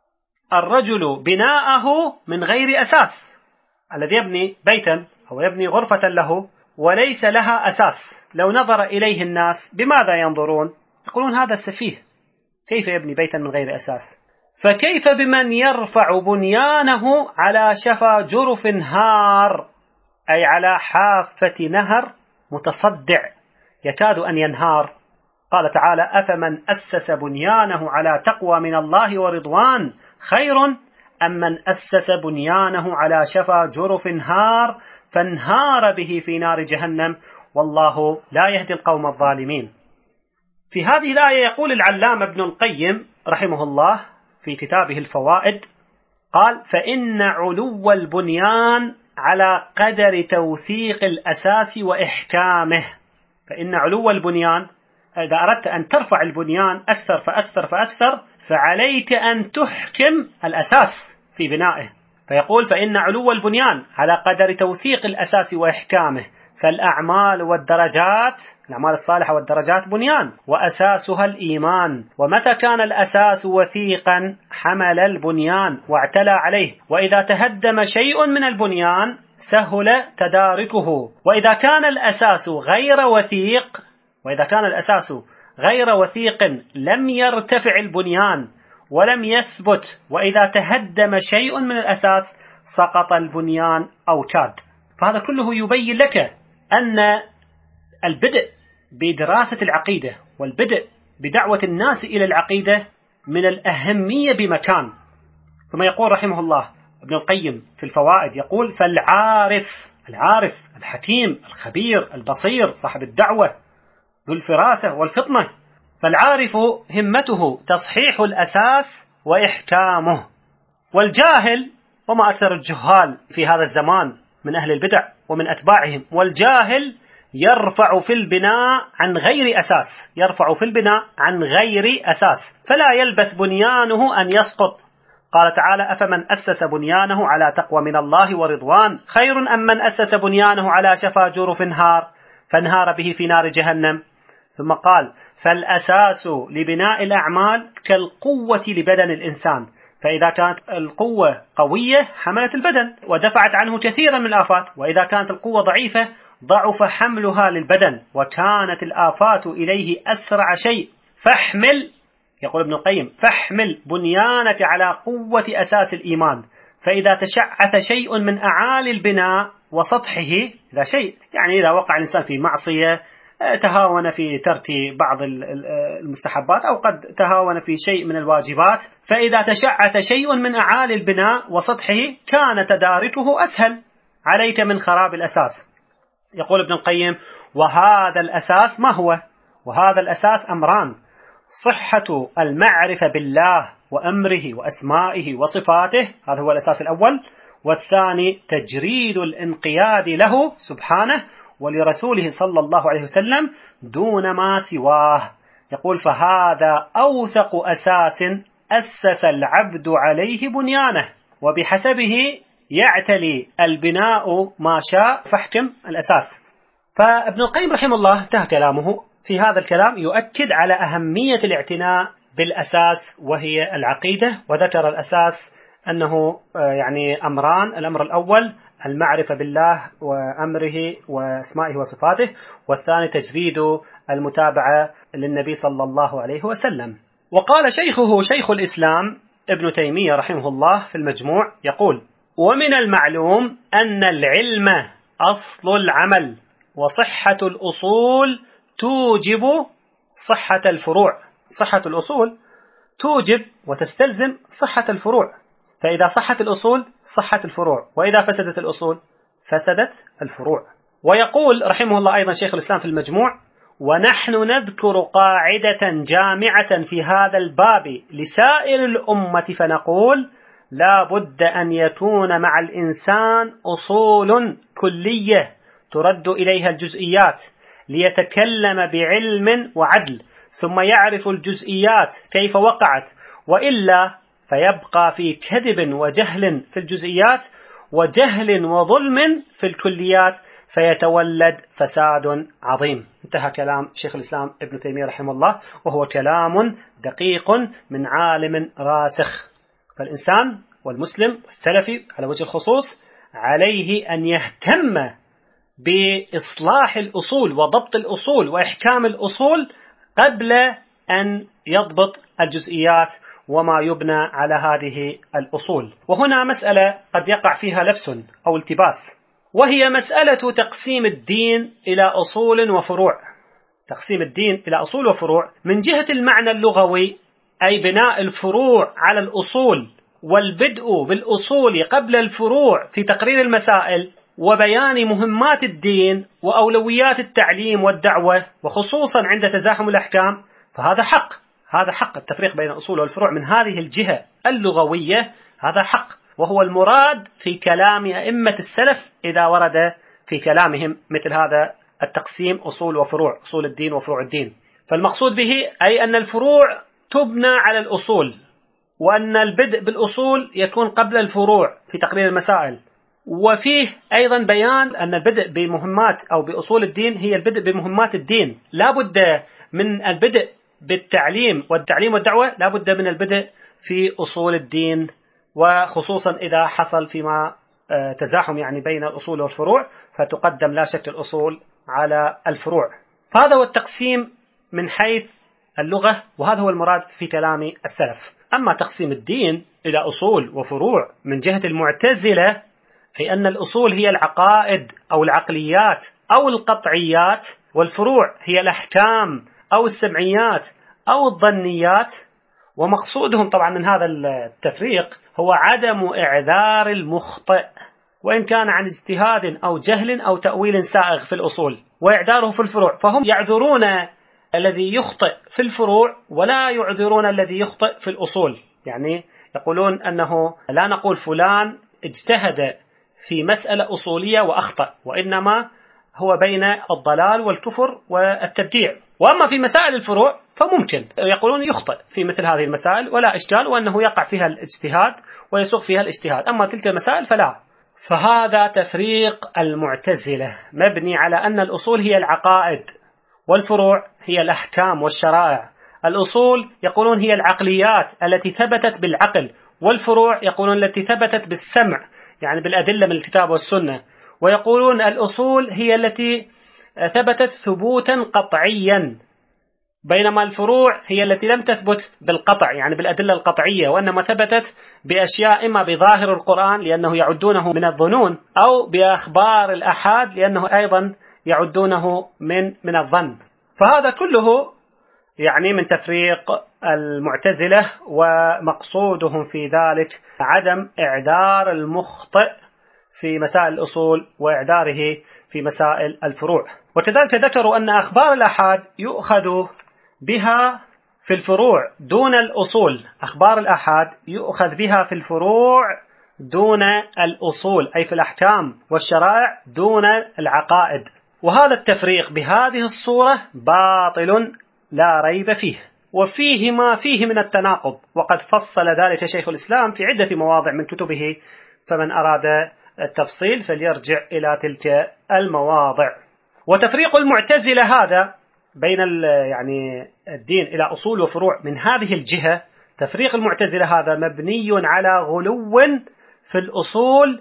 الرجل بناءه من غير أساس. الذي يبني بيتا أو يبني غرفة له وليس لها أساس، لو نظر إليه الناس بماذا ينظرون؟ يقولون هذا سفيه، كيف يبني بيتا من غير أساس؟ فكيف بمن يرفع بنيانه على شفا جرف هار، أي على حافة نهر متصدع يكاد أن ينهار. قال تعالى: أفمن أسس بنيانه على تقوى من الله ورضوان خير أم من أسس بنيانه على شفا جرف هار فانهار به في نار جهنم والله لا يهدي القوم الظالمين. في هذه الآية يقول العلامة ابن القيم رحمه الله في كتابه الفوائد، قال: فإن علو البنيان على قدر توثيق الأساس وإحكامه. فإن علو البنيان، إذا أردت أن ترفع البنيان أكثر فأكثر فأكثر فعليك أن تحكم الأساس في بنائه. فيقول: فإن علو البنيان على قدر توثيق الأساس وإحكامه. فالأعمال والدرجات، الأعمال الصالحة والدرجات بنيان وأساسها الإيمان، ومتى كان الأساس وثيقا حمل البنيان واعتلى عليه، وإذا تهدم شيء من البنيان سهل تداركه. وإذا كان الأساس غير وثيق وإذا كان الأساس غير وثيق لم يرتفع البنيان ولم يثبت، وإذا تهدم شيء من الأساس سقط البنيان أو كاد. فهذا كله يبين لك أن البدء بدراسة العقيدة والبدء بدعوة الناس إلى العقيدة من الأهمية بمكان. ثم يقول رحمه الله ابن القيم في الفوائد، يقول: فالعارف، العارف الحكيم الخبير البصير صاحب الدعوة ذو الفراسة والفطنة، فالعارف همته تصحيح الأساس وإحكامه. والجاهل، وما أكثر الجهال في هذا الزمان من أهل البدع ومن أتباعهم، والجاهل يرفع في البناء عن غير أساس، يرفع في البناء عن غير أساس، فلا يلبث بنيانه أن يسقط. قال تعالى: أفمن أسس بنيانه على تقوى من الله ورضوان خير أم من أسس بنيانه على شفا جرف هار فانهار به في نار جهنم. ثم قال: فالأساس لبناء الأعمال كالقوة لبدن الإنسان، فإذا كانت القوة قوية حملت البدن ودفعت عنه كثيرا من الآفات، وإذا كانت القوة ضعيفة ضعف حملها للبدن وكانت الآفات إليه أسرع شيء. فاحمل، يقول ابن القيم، فاحمل بنيانك على قوة أساس الإيمان، فإذا تشعث شيء من أعالي البناء وسطحه، إذا شيء يعني إذا وقع الإنسان في معصية، تهاون في ترك بعض المستحبات أو قد تهاون في شيء من الواجبات، فإذا تشعث شيء من أعالي البناء وسطحه كان تداركه أسهل عليك من خراب الأساس. يقول ابن القيم: وهذا الأساس ما هو؟ وهذا الأساس أمران: صحة المعرفة بالله وأمره وأسمائه وصفاته، هذا هو الأساس الأول، والثاني تجريد الانقياد له سبحانه ولرسوله صلى الله عليه وسلم دون ما سواه. يقول: فهذا أوثق أساس أسس العبد عليه بنيانه، وبحسبه يعتلي البناء ما شاء، فاحكم الأساس. فابن القيم رحمه الله انتهى كلامه في هذا الكلام يؤكد على أهمية الاعتناء بالأساس وهي العقيدة، وذكر الأساس أنه يعني أمران: الأمر الأول المعرفة بالله وأمره وأسمائه وصفاته، والثاني تجريد المتابعة للنبي صلى الله عليه وسلم. وقال شيخه شيخ الإسلام ابن تيمية رحمه الله في المجموع يقول: ومن المعلوم أن العلم أصل العمل، وصحة الأصول توجب صحة الفروع. صحة الأصول توجب وتستلزم صحة الفروع، فإذا صحت الأصول صحت الفروع، وإذا فسدت الأصول فسدت الفروع. ويقول رحمه الله أيضا شيخ الإسلام في المجموع: ونحن نذكر قاعدة جامعة في هذا الباب لسائر الأمة فنقول: لا بد أن يكون مع الإنسان أصول كلية ترد إليها الجزئيات ليتكلم بعلم وعدل، ثم يعرف الجزئيات كيف وقعت، وإلا فيبقى في كذب وجهل في الجزئيات وجهل وظلم في الكليات فيتولد فساد عظيم. انتهى كلام شيخ الإسلام ابن تيمية رحمه الله، وهو كلام دقيق من عالم راسخ. فالإنسان والمسلم والسلفي على وجه الخصوص عليه أن يهتم بإصلاح الأصول وضبط الأصول وإحكام الأصول قبل أن يضبط الجزئيات وما يبنى على هذه الأصول. وهنا مسألة قد يقع فيها لبس أو التباس، وهي مسألة تقسيم الدين إلى أصول وفروع. تقسيم الدين إلى أصول وفروع من جهة المعنى اللغوي، أي بناء الفروع على الأصول والبدء بالأصول قبل الفروع في تقرير المسائل وبيان مهمات الدين وأولويات التعليم والدعوة، وخصوصا عند تزاحم الأحكام، فهذا حق. هذا حق التفريق بين الأصول والفروع من هذه الجهة اللغوية، هذا حق، وهو المراد في كلام أئمة السلف إذا ورد في كلامهم مثل هذا التقسيم أصول وفروع، أصول الدين وفروع الدين. فالمقصود به أي أن الفروع تبنى على الأصول، وأن البدء بالأصول يكون قبل الفروع في تقرير المسائل. وفيه أيضا بيان أن البدء بمهمات أو بأصول الدين هي البدء بمهمات الدين، لا بد من البدء بالتعليم والتعليم والدعوة، لا بد من البدء في أصول الدين، وخصوصا إذا حصل فيما تزاحم يعني بين الأصول والفروع فتقدم لا شك الأصول على الفروع. فهذا هو التقسيم من حيث اللغة، وهذا هو المراد في كلام السلف. أما تقسيم الدين إلى أصول وفروع من جهة المعتزلة، هي أن الأصول هي العقائد أو العقليات أو القطعيات، والفروع هي الأحكام أو السمعيات أو الظنيات. ومقصودهم طبعا من هذا التفريق هو عدم إعذار المخطئ، وإن كان عن اجتهاد أو جهل أو تأويل سائغ في الأصول، وإعذاره في الفروع. فهم يعذرون الذي يخطئ في الفروع ولا يعذرون الذي يخطئ في الأصول، يعني يقولون أنه لا نقول فلان اجتهد في مسألة أصولية وأخطأ، وإنما هو بين الضلال والكفر والتبديع. وأما في مسائل الفروع فممكن يقولون يخطئ في مثل هذه المسائل ولا إشكال، وأنه يقع فيها الاجتهاد ويسوق فيها الاجتهاد، أما تلك المسائل فلا. فهذا تفريق المعتزلة مبني على أن الأصول هي العقائد والفروع هي الأحكام والشرائع. الأصول يقولون هي العقليات التي ثبتت بالعقل، والفروع يقولون التي ثبتت بالسمع، يعني بالأدلة من الكتاب والسنة. ويقولون الأصول هي التي ثبتت ثبوتا قطعيا، بينما الفروع هي التي لم تثبت بالقطع، يعني بالأدلة القطعية، وإنما ثبتت بأشياء إما بظاهر القرآن لأنه يعدونه من الظنون، أو بأخبار الأحاد لأنه أيضا يعدونه من من الظن. فهذا كله يعني من تفريق المعتزلة، ومقصودهم في ذلك عدم إعذار المخطئ في مسائل الأصول وإعذاره في مسائل الفروع. وكذلك ذكروا أن أخبار الأحاد يؤخذ بها في الفروع دون الأصول. أخبار الأحاد يؤخذ بها في الفروع دون الأصول، أي في الأحكام والشرائع دون العقائد. وهذا التفريق بهذه الصورة باطل لا ريب فيه، وفيه ما فيه من التناقض، وقد فصل ذلك شيخ الإسلام في عدة مواضع من كتبه، فمن أراد التفصيل فليرجع إلى تلك المواضع. وتفريق المعتزلة هذا بين يعني الدين إلى أصول وفروع من هذه الجهة، تفريق المعتزلة هذا مبني على غلو في الأصول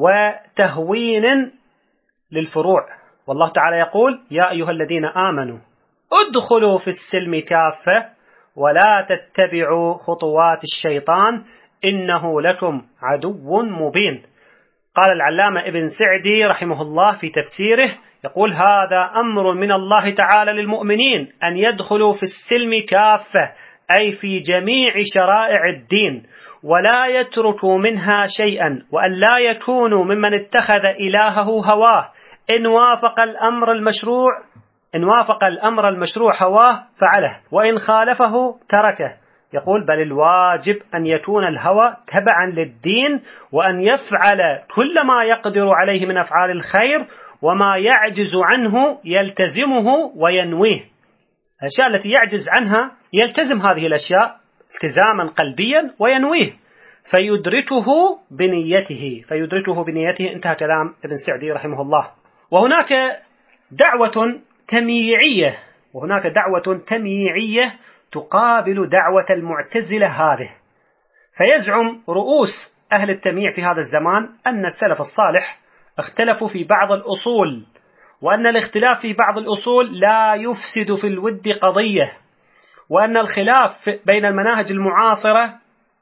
وتهوين للفروع. والله تعالى يقول: يا أيها الذين آمنوا ادخلوا في السلم كافة ولا تتبعوا خطوات الشيطان إنه لكم عدو مبين. قال العلامة ابن سعدي رحمه الله في تفسيره، يقول: هذا أمر من الله تعالى للمؤمنين أن يدخلوا في السلم كافة، أي في جميع شرائع الدين، ولا يتركوا منها شيئا، وأن لا يكونوا ممن اتخذ إلهه هواه، إن وافق الأمر المشروع إن وافق الأمر المشروع هواه فعله، وإن خالفه تركه. يقول: بل الواجب أن يكون الهوى تبعا للدين، وأن يفعل كل ما يقدر عليه من أفعال الخير، وما يعجز عنه يلتزمه وينويه. الأشياء التي يعجز عنها يلتزم هذه الأشياء التزاما قلبيا وينويه، فيدركه بنيته فيدركه بنيته انتهى كلام ابن سعدي رحمه الله. وهناك دعوة تمييعية وهناك دعوة تمييعية تقابل دعوة المعتزلة هذه. فيزعم رؤوس أهل التمييع في هذا الزمان أن السلف الصالح اختلفوا في بعض الأصول، وأن الاختلاف في بعض الأصول لا يفسد في الود قضية، وأن الخلاف بين المناهج المعاصرة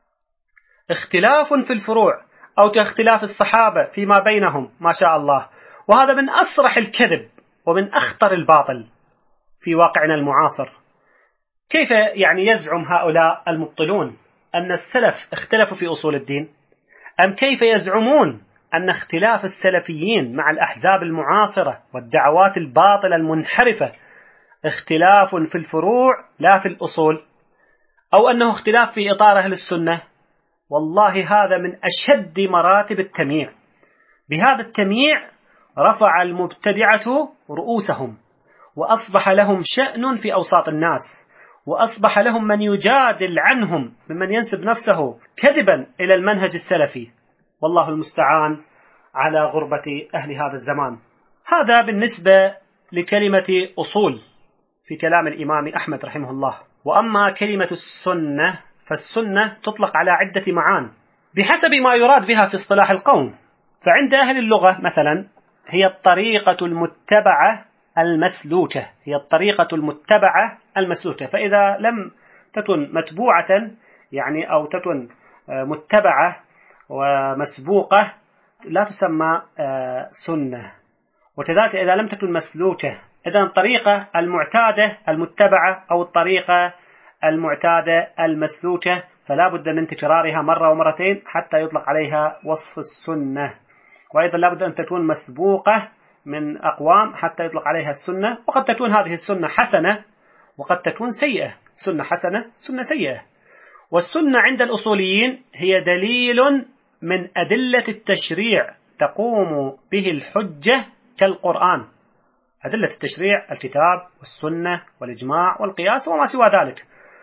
اختلاف في الفروع أو كاختلاف الصحابة فيما بينهم ما شاء الله. وهذا من أصرح الكذب ومن أخطر الباطل في واقعنا المعاصر. كيف يعني يزعم هؤلاء المبطلون أن السلف اختلفوا في أصول الدين؟ أم كيف يزعمون أن اختلاف السلفيين مع الأحزاب المعاصرة والدعوات الباطلة المنحرفة اختلاف في الفروع لا في الأصول، أو أنه اختلاف في إطار أهل السنة؟ والله هذا من أشد مراتب التمييع. بهذا التمييع رفع المبتدعة رؤوسهم، وأصبح لهم شأن في أوساط الناس، وأصبح لهم من يجادل عنهم ممن ينسب نفسه كذبا إلى المنهج السلفي. والله المستعان على غربة أهل هذا الزمان. هذا بالنسبة لكلمة أصول في كلام الإمام أحمد رحمه الله. وأما كلمة السنة فالسنة تطلق على عدة معان بحسب ما يراد بها في اصطلاح القوم. فعند أهل اللغة مثلا هي الطريقة المتبعة المسلوكة هي الطريقة المتبعة المسلوكة فإذا لم تكن متبوعة يعني أو تكن متبعة ومسبوقة لا تسمى سنة. وكذلك إذا لم تكن مسلوكة، إذن الطريقة المعتادة المتبعة أو الطريقة المعتادة المسلوكة فلا بد من تكرارها مرة ومرتين حتى يطلق عليها وصف السنة. وأيضا لا بد أن تكون مسبوقة من أقوام حتى يطلق عليها السنة. وقد تكون هذه السنة حسنة وقد تكون سيئة، سنة حسنة سنة سيئة. والسنة عند الأصوليين هي دليل من أدلة التشريع تقوم به الحجة كالقرآن. أدلة التشريع الكتاب والسنة والإجماع والقياس وما سوى ذلك.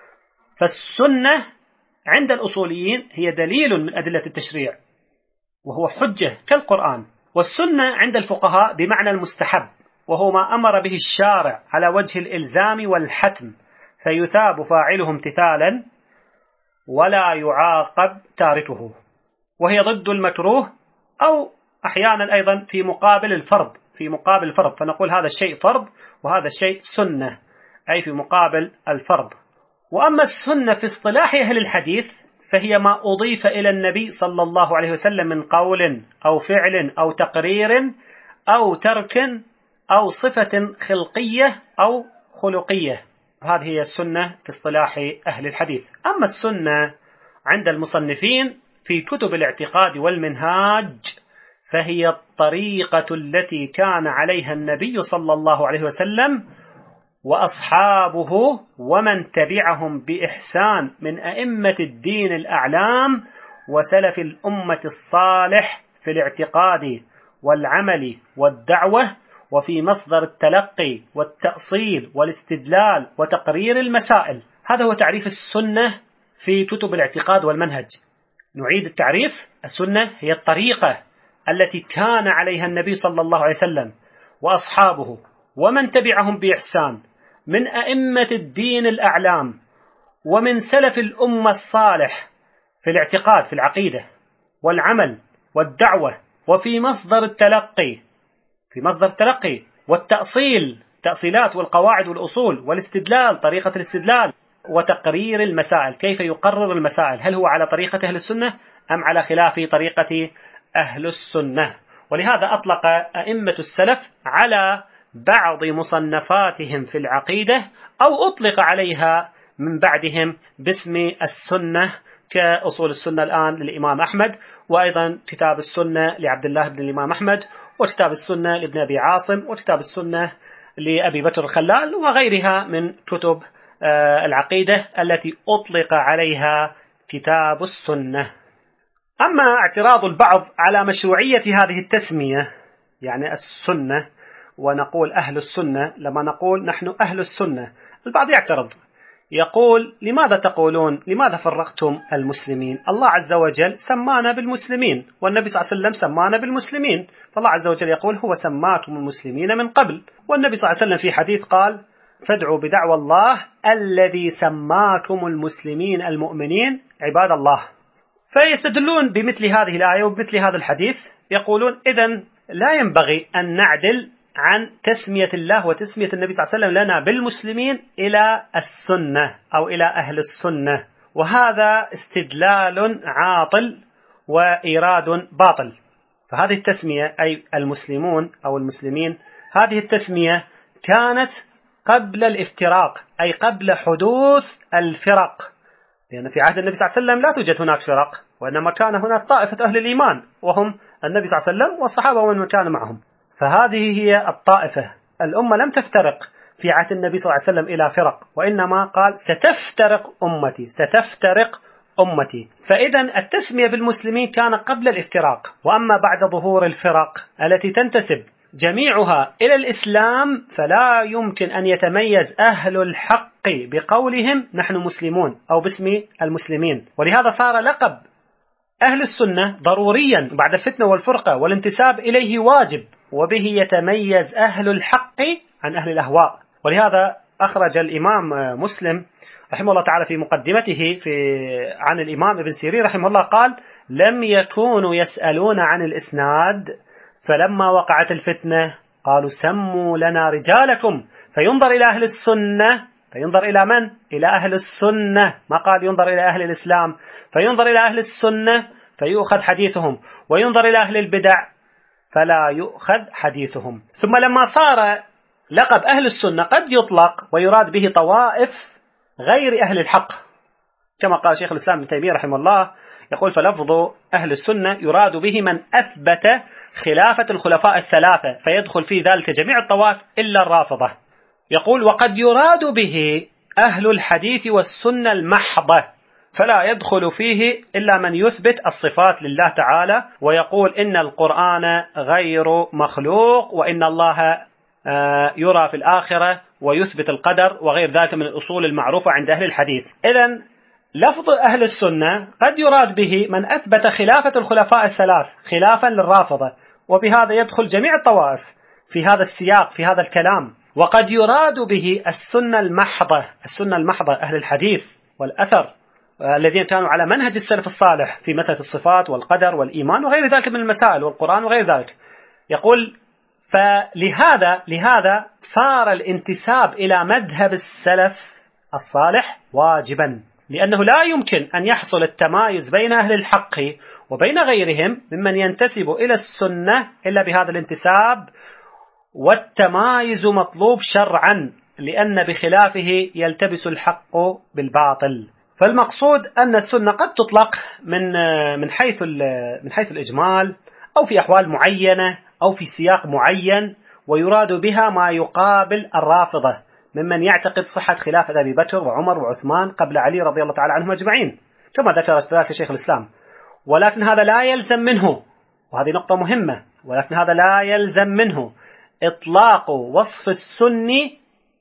فالسنة عند الأصوليين هي دليل من أدلة التشريع وهو حجة كالقرآن. والسنة عند الفقهاء بمعنى المستحب، وهو ما أمر به الشارع على وجه الإلزام والحتم، فيثاب فاعله امتثالا ولا يعاقب تاركه، وهي ضد المكروه، أو أحيانا أيضا في مقابل الفرض في مقابل الفرض فنقول هذا الشيء فرض وهذا الشيء سنة، أي في مقابل الفرض. وأما السنة في اصطلاح أهل الحديث فهي ما أضيف إلى النبي صلى الله عليه وسلم من قول أو فعل أو تقرير أو ترك أو صفة خلقية أو خلقية. هذه هي السنة في اصطلاح أهل الحديث. أما السنة عند المصنفين في كتب الاعتقاد والمنهاج فهي الطريقة التي كان عليها النبي صلى الله عليه وسلم وأصحابه ومن تبعهم بإحسان من أئمة الدين الأعلام وسلف الأمة الصالح في الاعتقاد والعمل والدعوة، وفي مصدر التلقي والتأصيل والاستدلال وتقرير المسائل. هذا هو تعريف السنة في كتب الاعتقاد والمنهج. نعيد التعريف: السنة هي الطريقة التي كان عليها النبي صلى الله عليه وسلم وأصحابه ومن تبعهم بإحسان من أئمة الدين الأعلام ومن سلف الأمة الصالح في الاعتقاد في العقيدة والعمل والدعوة، وفي مصدر التلقي في مصدر التلقي والتأصيل، تأصيلات والقواعد والأصول، والاستدلال، طريقة الاستدلال، وتقرير المسائل، كيف يقرر المسائل، هل هو على طريقة أهل السنة أم على خلاف طريقة أهل السنة. ولهذا أطلق أئمة السلف على بعض مصنفاتهم في العقيدة أو أطلق عليها من بعدهم باسم السنة، كأصول السنة الآن للإمام أحمد، وأيضا كتاب السنة لعبد الله بن الإمام أحمد، وكتاب السنة لابن أبي عاصم، وكتاب السنة لأبي بكر الخلال، وغيرها من كتب العقيدة التي أطلق عليها كتاب السنة. أما اعتراض البعض على مشروعية هذه التسمية، يعني السنة، ونقول أهل السنة، لما نقول نحن أهل السنة البعض يعترض، يقول: لماذا تقولون لماذا فرقتم المسلمين؟ الله عز وجل سمانا بالمسلمين، والنبي صلى الله عليه وسلم سمانا بالمسلمين، فالله عز وجل يقول: هو سماكم المسلمين من قبل، والنبي صلى الله عليه وسلم في حديث قال: فادعوا بدعوى الله الذي سماكم المسلمين المؤمنين عباد الله. فيستدلون بمثل هذه الآية وبمثل هذا الحديث، يقولون: إذن لا ينبغي أن نعدل عن تسمية الله وتسمية النبي صلى الله عليه وسلم لنا بالمسلمين إلى السنة أو إلى أهل السنة، وهذا استدلال عاطل وإيراد باطل. فهذه التسمية أي المسلمون أو المسلمين، هذه التسمية كانت قبل الافتراق، أي قبل حدوث الفرق، لأن في عهد النبي صلى الله عليه وسلم لا توجد هناك فرق، وإنما كان هناك طائفة أهل الإيمان وهم النبي صلى الله عليه وسلم والصحابة ومن كان معهم، فهذه هي الطائفة. الأمة لم تفترق في عهد النبي صلى الله عليه وسلم إلى فرق، وإنما قال: ستفترق أمتي ستفترق أمتي. فإذا التسمية بالمسلمين كان قبل الافتراق. وأما بعد ظهور الفرق التي تنتسب جميعها إلى الإسلام فلا يمكن أن يتميز أهل الحق بقولهم نحن مسلمون أو باسم المسلمين، ولهذا صار لقب أهل السنة ضروريا بعد الفتنة والفرقة والانتساب إليه واجب، وبه يتميز أهل الحق عن أهل الأهواء. ولهذا أخرج الإمام مسلم رحمه الله تعالى في مقدمته في عن الإمام ابن سيرين رحمه الله قال: لم يكونوا يسألون عن الإسناد، فلما وقعت الفتنة قالوا: سموا لنا رجالكم. فينظر إلى أهل السنة، فينظر إلى من؟ إلى أهل السنة، ما قال ينظر إلى أهل الإسلام. فينظر إلى أهل السنة فيؤخذ حديثهم، وينظر إلى أهل البدع فلا يؤخذ حديثهم. ثم لما صار لقب أهل السنة قد يطلق ويراد به طوائف غير أهل الحق، كما قال شيخ الإسلام ابن تيمية رحمه الله، يقول: فلفظ أهل السنة يراد به من أثبت خلافة الخلفاء الثلاثة، فيدخل في ذلك جميع الطوائف إلا الرافضة. يقول: وقد يراد به أهل الحديث والسنة المحضة، فلا يدخل فيه إلا من يثبت الصفات لله تعالى ويقول إن القرآن غير مخلوق وإن الله يرى في الآخرة ويثبت القدر وغير ذلك من الأصول المعروفة عند أهل الحديث. إذن لفظ أهل السنة قد يراد به من أثبت خلافة الخلفاء الثلاث خلافا للرافضة، وبهذا يدخل جميع الطوائف في هذا السياق في هذا الكلام. وقد يراد به السنة المحضة، السنة المحضة أهل الحديث والأثر الذين كانوا على منهج السلف الصالح في مسألة الصفات والقدر والإيمان وغير ذلك من المسائل والقرآن وغير ذلك. يقول فلهذا لهذا صار الانتساب إلى مذهب السلف الصالح واجبا، لأنه لا يمكن أن يحصل التمايز بين أهل الحق وبين غيرهم ممن ينتسب إلى السنة إلا بهذا الانتساب، والتمايز مطلوب شرعا لأن بخلافه يلتبس الحق بالباطل. فالمقصود أن السنة قد تطلق من من حيث من حيث الإجمال أو في أحوال معينة أو في سياق معين، ويراد بها ما يقابل الرافضة ممن يعتقد صحة خلافة أبي بكر وعمر وعثمان قبل علي رضي الله تعالى عنهم أجمعين كما ذكر ذلك شيخ الإسلام. ولكن هذا لا يلزم منه، وهذه نقطة مهمة، ولكن هذا لا يلزم منه إطلاق وصف السني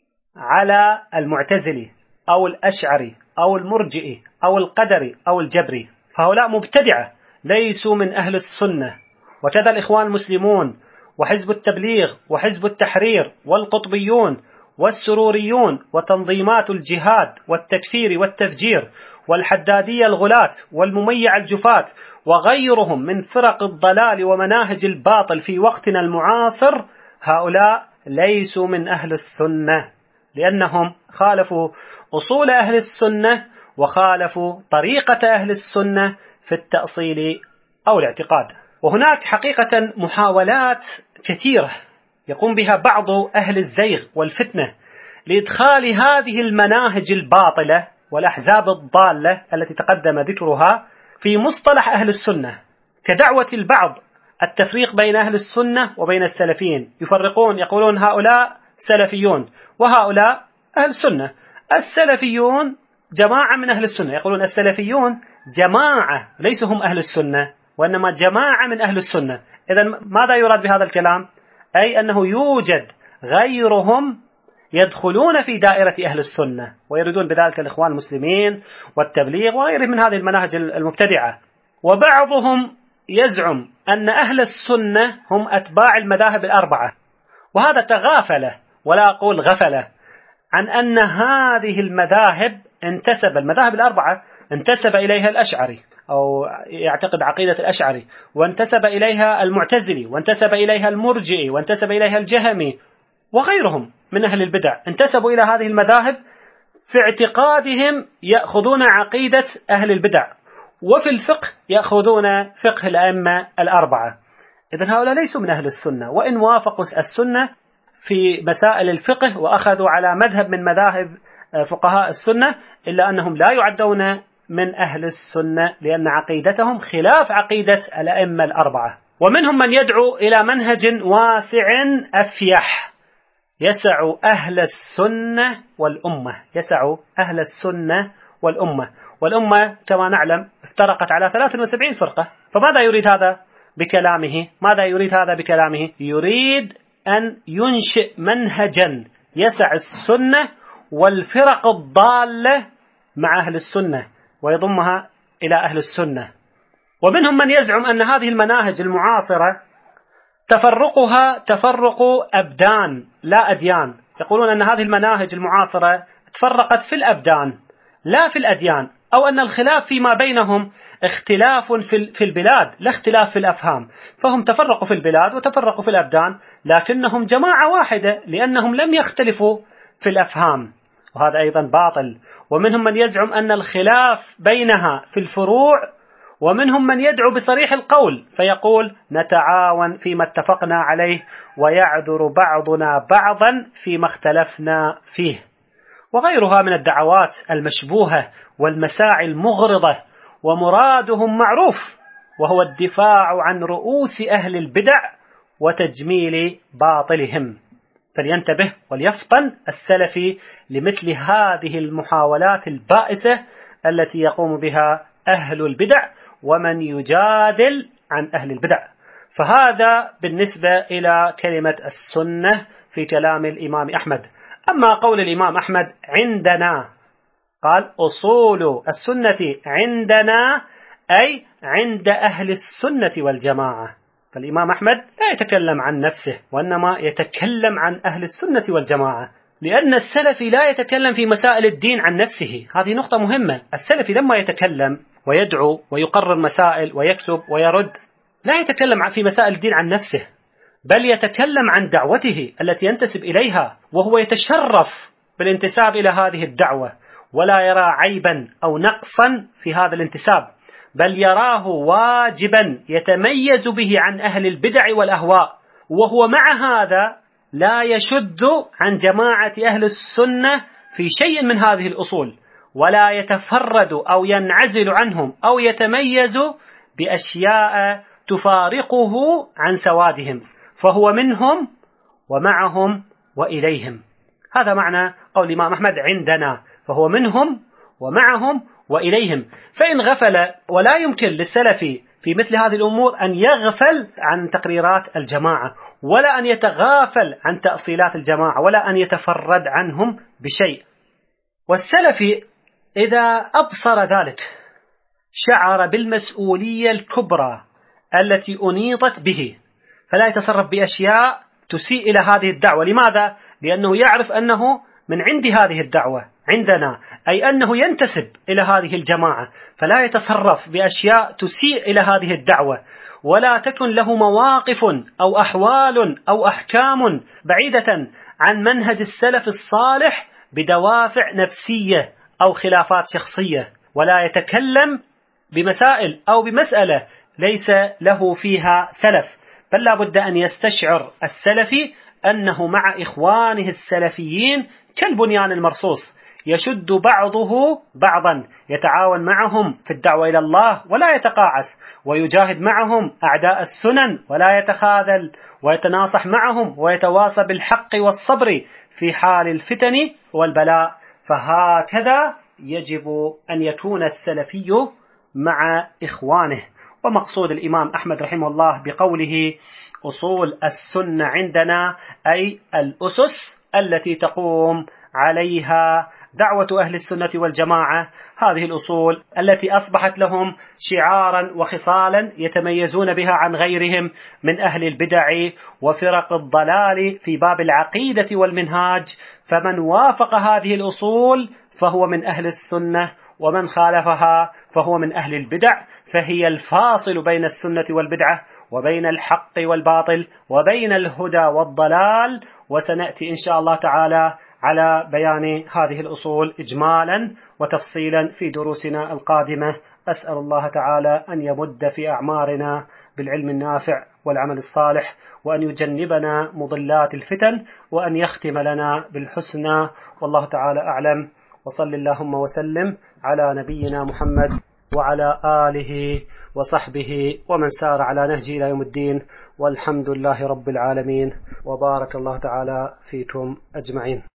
على المعتزلي أو الأشعري أو المرجئي أو القدري أو الجبري، فهؤلاء مبتدعة ليسوا من أهل السنة. وكذا الإخوان المسلمون وحزب التبليغ وحزب التحرير والقطبيون والسروريون وتنظيمات الجهاد والتكفير والتفجير والحدادية الغلاة والمميع الجفاة وغيرهم من فرق الضلال ومناهج الباطل في وقتنا المعاصر، هؤلاء ليسوا من أهل السنة، لأنهم خالفوا أصول أهل السنة وخالفوا طريقة أهل السنة في التأصيل أو الاعتقاد. وهناك حقيقة محاولات كثيرة يقوم بها بعض أهل الزيغ والفتنة لإدخال هذه المناهج الباطلة والأحزاب الضالة التي تقدم ذكرها في مصطلح أهل السنة، كدعوة البعض التفريق بين أهل السنة وبين السلفيين. يفرقون يقولون هؤلاء سلفيون وهؤلاء أهل السنة. السلفيون جماعة من أهل السنة، يقولون السلفيون جماعة ليسوا هم أهل السنة وإنما جماعة من أهل السنة. إذن ماذا يراد بهذا الكلام؟ أي أنه يوجد غيرهم يدخلون في دائرة أهل السنة ويريدون بذلك الإخوان المسلمين والتبليغ وغيرهم من هذه المناهج المبتدعة. وبعضهم يزعم أن أهل السنة هم أتباع المذاهب الأربعة، وهذا تغافل ولا أقول غفل عن أن هذه المذاهب انتسب المذاهب الأربعة انتسب إليها الأشعري أو يعتقد عقيدة الأشعري، وانتسب إليها المعتزلي، وانتسب إليها المرجئي، وانتسب إليها الجهمي وغيرهم من أهل البدع. انتسبوا إلى هذه المذاهب في اعتقادهم يأخذون عقيدة أهل البدع، وفي الفقه يأخذون فقه الأئمة الأربعة. إذن هؤلاء ليسوا من أهل السنة، وإن وافقوا السنة في مسائل الفقه وأخذوا على مذهب من مذاهب فقهاء السنة، إلا أنهم لا يعدون من أهل السنة لأن عقيدتهم خلاف عقيدة الأئمة الأربعة. ومنهم من يدعو إلى منهج واسع أفيح يسع أهل السنة والأمة، يسع أهل السنة والأمة. والأمة كما نعلم افترقت على ثلاث وسبعين فرقة. فماذا يريد هذا بكلامه؟ ماذا يريد هذا بكلامه؟ يريد أن ينشئ منهجا يسع السنة والفرق الضالة مع أهل السنة ويضمها إلى أهل السنة. ومنهم من يزعم أن هذه المناهج المعاصرة تفرقها تفرق أبدان لا أديان. يقولون أن هذه المناهج المعاصرة تفرقت في الأبدان لا في الأديان، أو أن الخلاف فيما بينهم اختلاف في البلاد لا اختلاف في الأفهام، فهم تفرقوا في البلاد وتفرقوا في الأبدان لكنهم جماعة واحدة لأنهم لم يختلفوا في الأفهام، وهذا أيضا باطل. ومنهم من يزعم أن الخلاف بينها في الفروع، ومنهم من يدعو بصريح القول فيقول نتعاون فيما اتفقنا عليه ويعذر بعضنا بعضا فيما اختلفنا فيه، وغيرها من الدعوات المشبوهة والمساعي المغرضة. ومرادهم معروف، وهو الدفاع عن رؤوس أهل البدع وتجميل باطلهم. فلينتبه وليفطن السلفي لمثل هذه المحاولات البائسة التي يقوم بها أهل البدع ومن يجادل عن أهل البدع. فهذا بالنسبة إلى كلمة السنة في كلام الإمام أحمد. أما قول الإمام أحمد عندنا، قال أصول السنة عندنا أي عند أهل السنة والجماعة. فالإمام أحمد لا يتكلم عن نفسه، وإنما يتكلم عن أهل السنة والجماعة، لأن السلفي لا يتكلم في مسائل الدين عن نفسه. هذه نقطة مهمة. السلفي لما يتكلم ويدعو ويقرر مسائل ويكتب ويرد، لا يتكلم في مسائل الدين عن نفسه، بل يتكلم عن دعوته التي ينتسب إليها، وهو يتشرف بالانتساب إلى هذه الدعوة، ولا يرى عيبا أو نقصا في هذا الانتساب، بل يراه واجبا يتميز به عن أهل البدع والأهواء. وهو مع هذا لا يشد عن جماعة أهل السنة في شيء من هذه الأصول، ولا يتفرد أو ينعزل عنهم أو يتميز بأشياء تفارقه عن سوادهم، فهو منهم ومعهم وإليهم. هذا معنى قول الإمام أحمد عندنا، فهو منهم ومعهم وإليهم. فإن غفل، ولا يمكن للسلفي في مثل هذه الأمور أن يغفل عن تقريرات الجماعة، ولا أن يتغافل عن تأصيلات الجماعة، ولا أن يتفرد عنهم بشيء. والسلفي إذا أبصر ذلك شعر بالمسؤولية الكبرى التي أنيطت به، فلا يتصرف بأشياء تسيء إلى هذه الدعوة. لماذا؟ لأنه يعرف أنه من عند هذه الدعوة عندنا، أي أنه ينتسب إلى هذه الجماعة، فلا يتصرف بأشياء تسيء إلى هذه الدعوة، ولا تكن له مواقف أو أحوال أو أحكام بعيدة عن منهج السلف الصالح بدوافع نفسية أو خلافات شخصية، ولا يتكلم بمسائل أو بمسألة ليس له فيها سلف، بل لا بد أن يستشعر السلفي أنه مع إخوانه السلفيين كالبنيان المرصوص، يشد بعضه بعضا، يتعاون معهم في الدعوة إلى الله ولا يتقاعس، ويجاهد معهم أعداء السنن ولا يتخاذل، ويتناصح معهم ويتواصى بالحق والصبر في حال الفتن والبلاء. فهكذا يجب أن يكون السلفي مع إخوانه. ومقصود الإمام أحمد رحمه الله بقوله أصول السنة عندنا أي الأسس التي تقوم عليها دعوة أهل السنة والجماعة، هذه الأصول التي أصبحت لهم شعارا وخصالا يتميزون بها عن غيرهم من أهل البدع وفرق الضلال في باب العقيدة والمنهاج. فمن وافق هذه الأصول فهو من أهل السنة، ومن خالفها فهو من أهل البدع، فهي الفاصل بين السنة والبدعة، وبين الحق والباطل، وبين الهدى والضلال. وسنأتي إن شاء الله تعالى على بيان هذه الأصول إجمالا وتفصيلا في دروسنا القادمة. أسأل الله تعالى أن يمد في أعمارنا بالعلم النافع والعمل الصالح، وأن يجنبنا مضلات الفتن، وأن يختم لنا بالحسنى. والله تعالى أعلم، وصل اللهم وسلم على نبينا محمد وعلى آله وصحبه ومن سار على نهجه إلى يوم الدين، والحمد لله رب العالمين، وبارك الله تعالى فيكم أجمعين.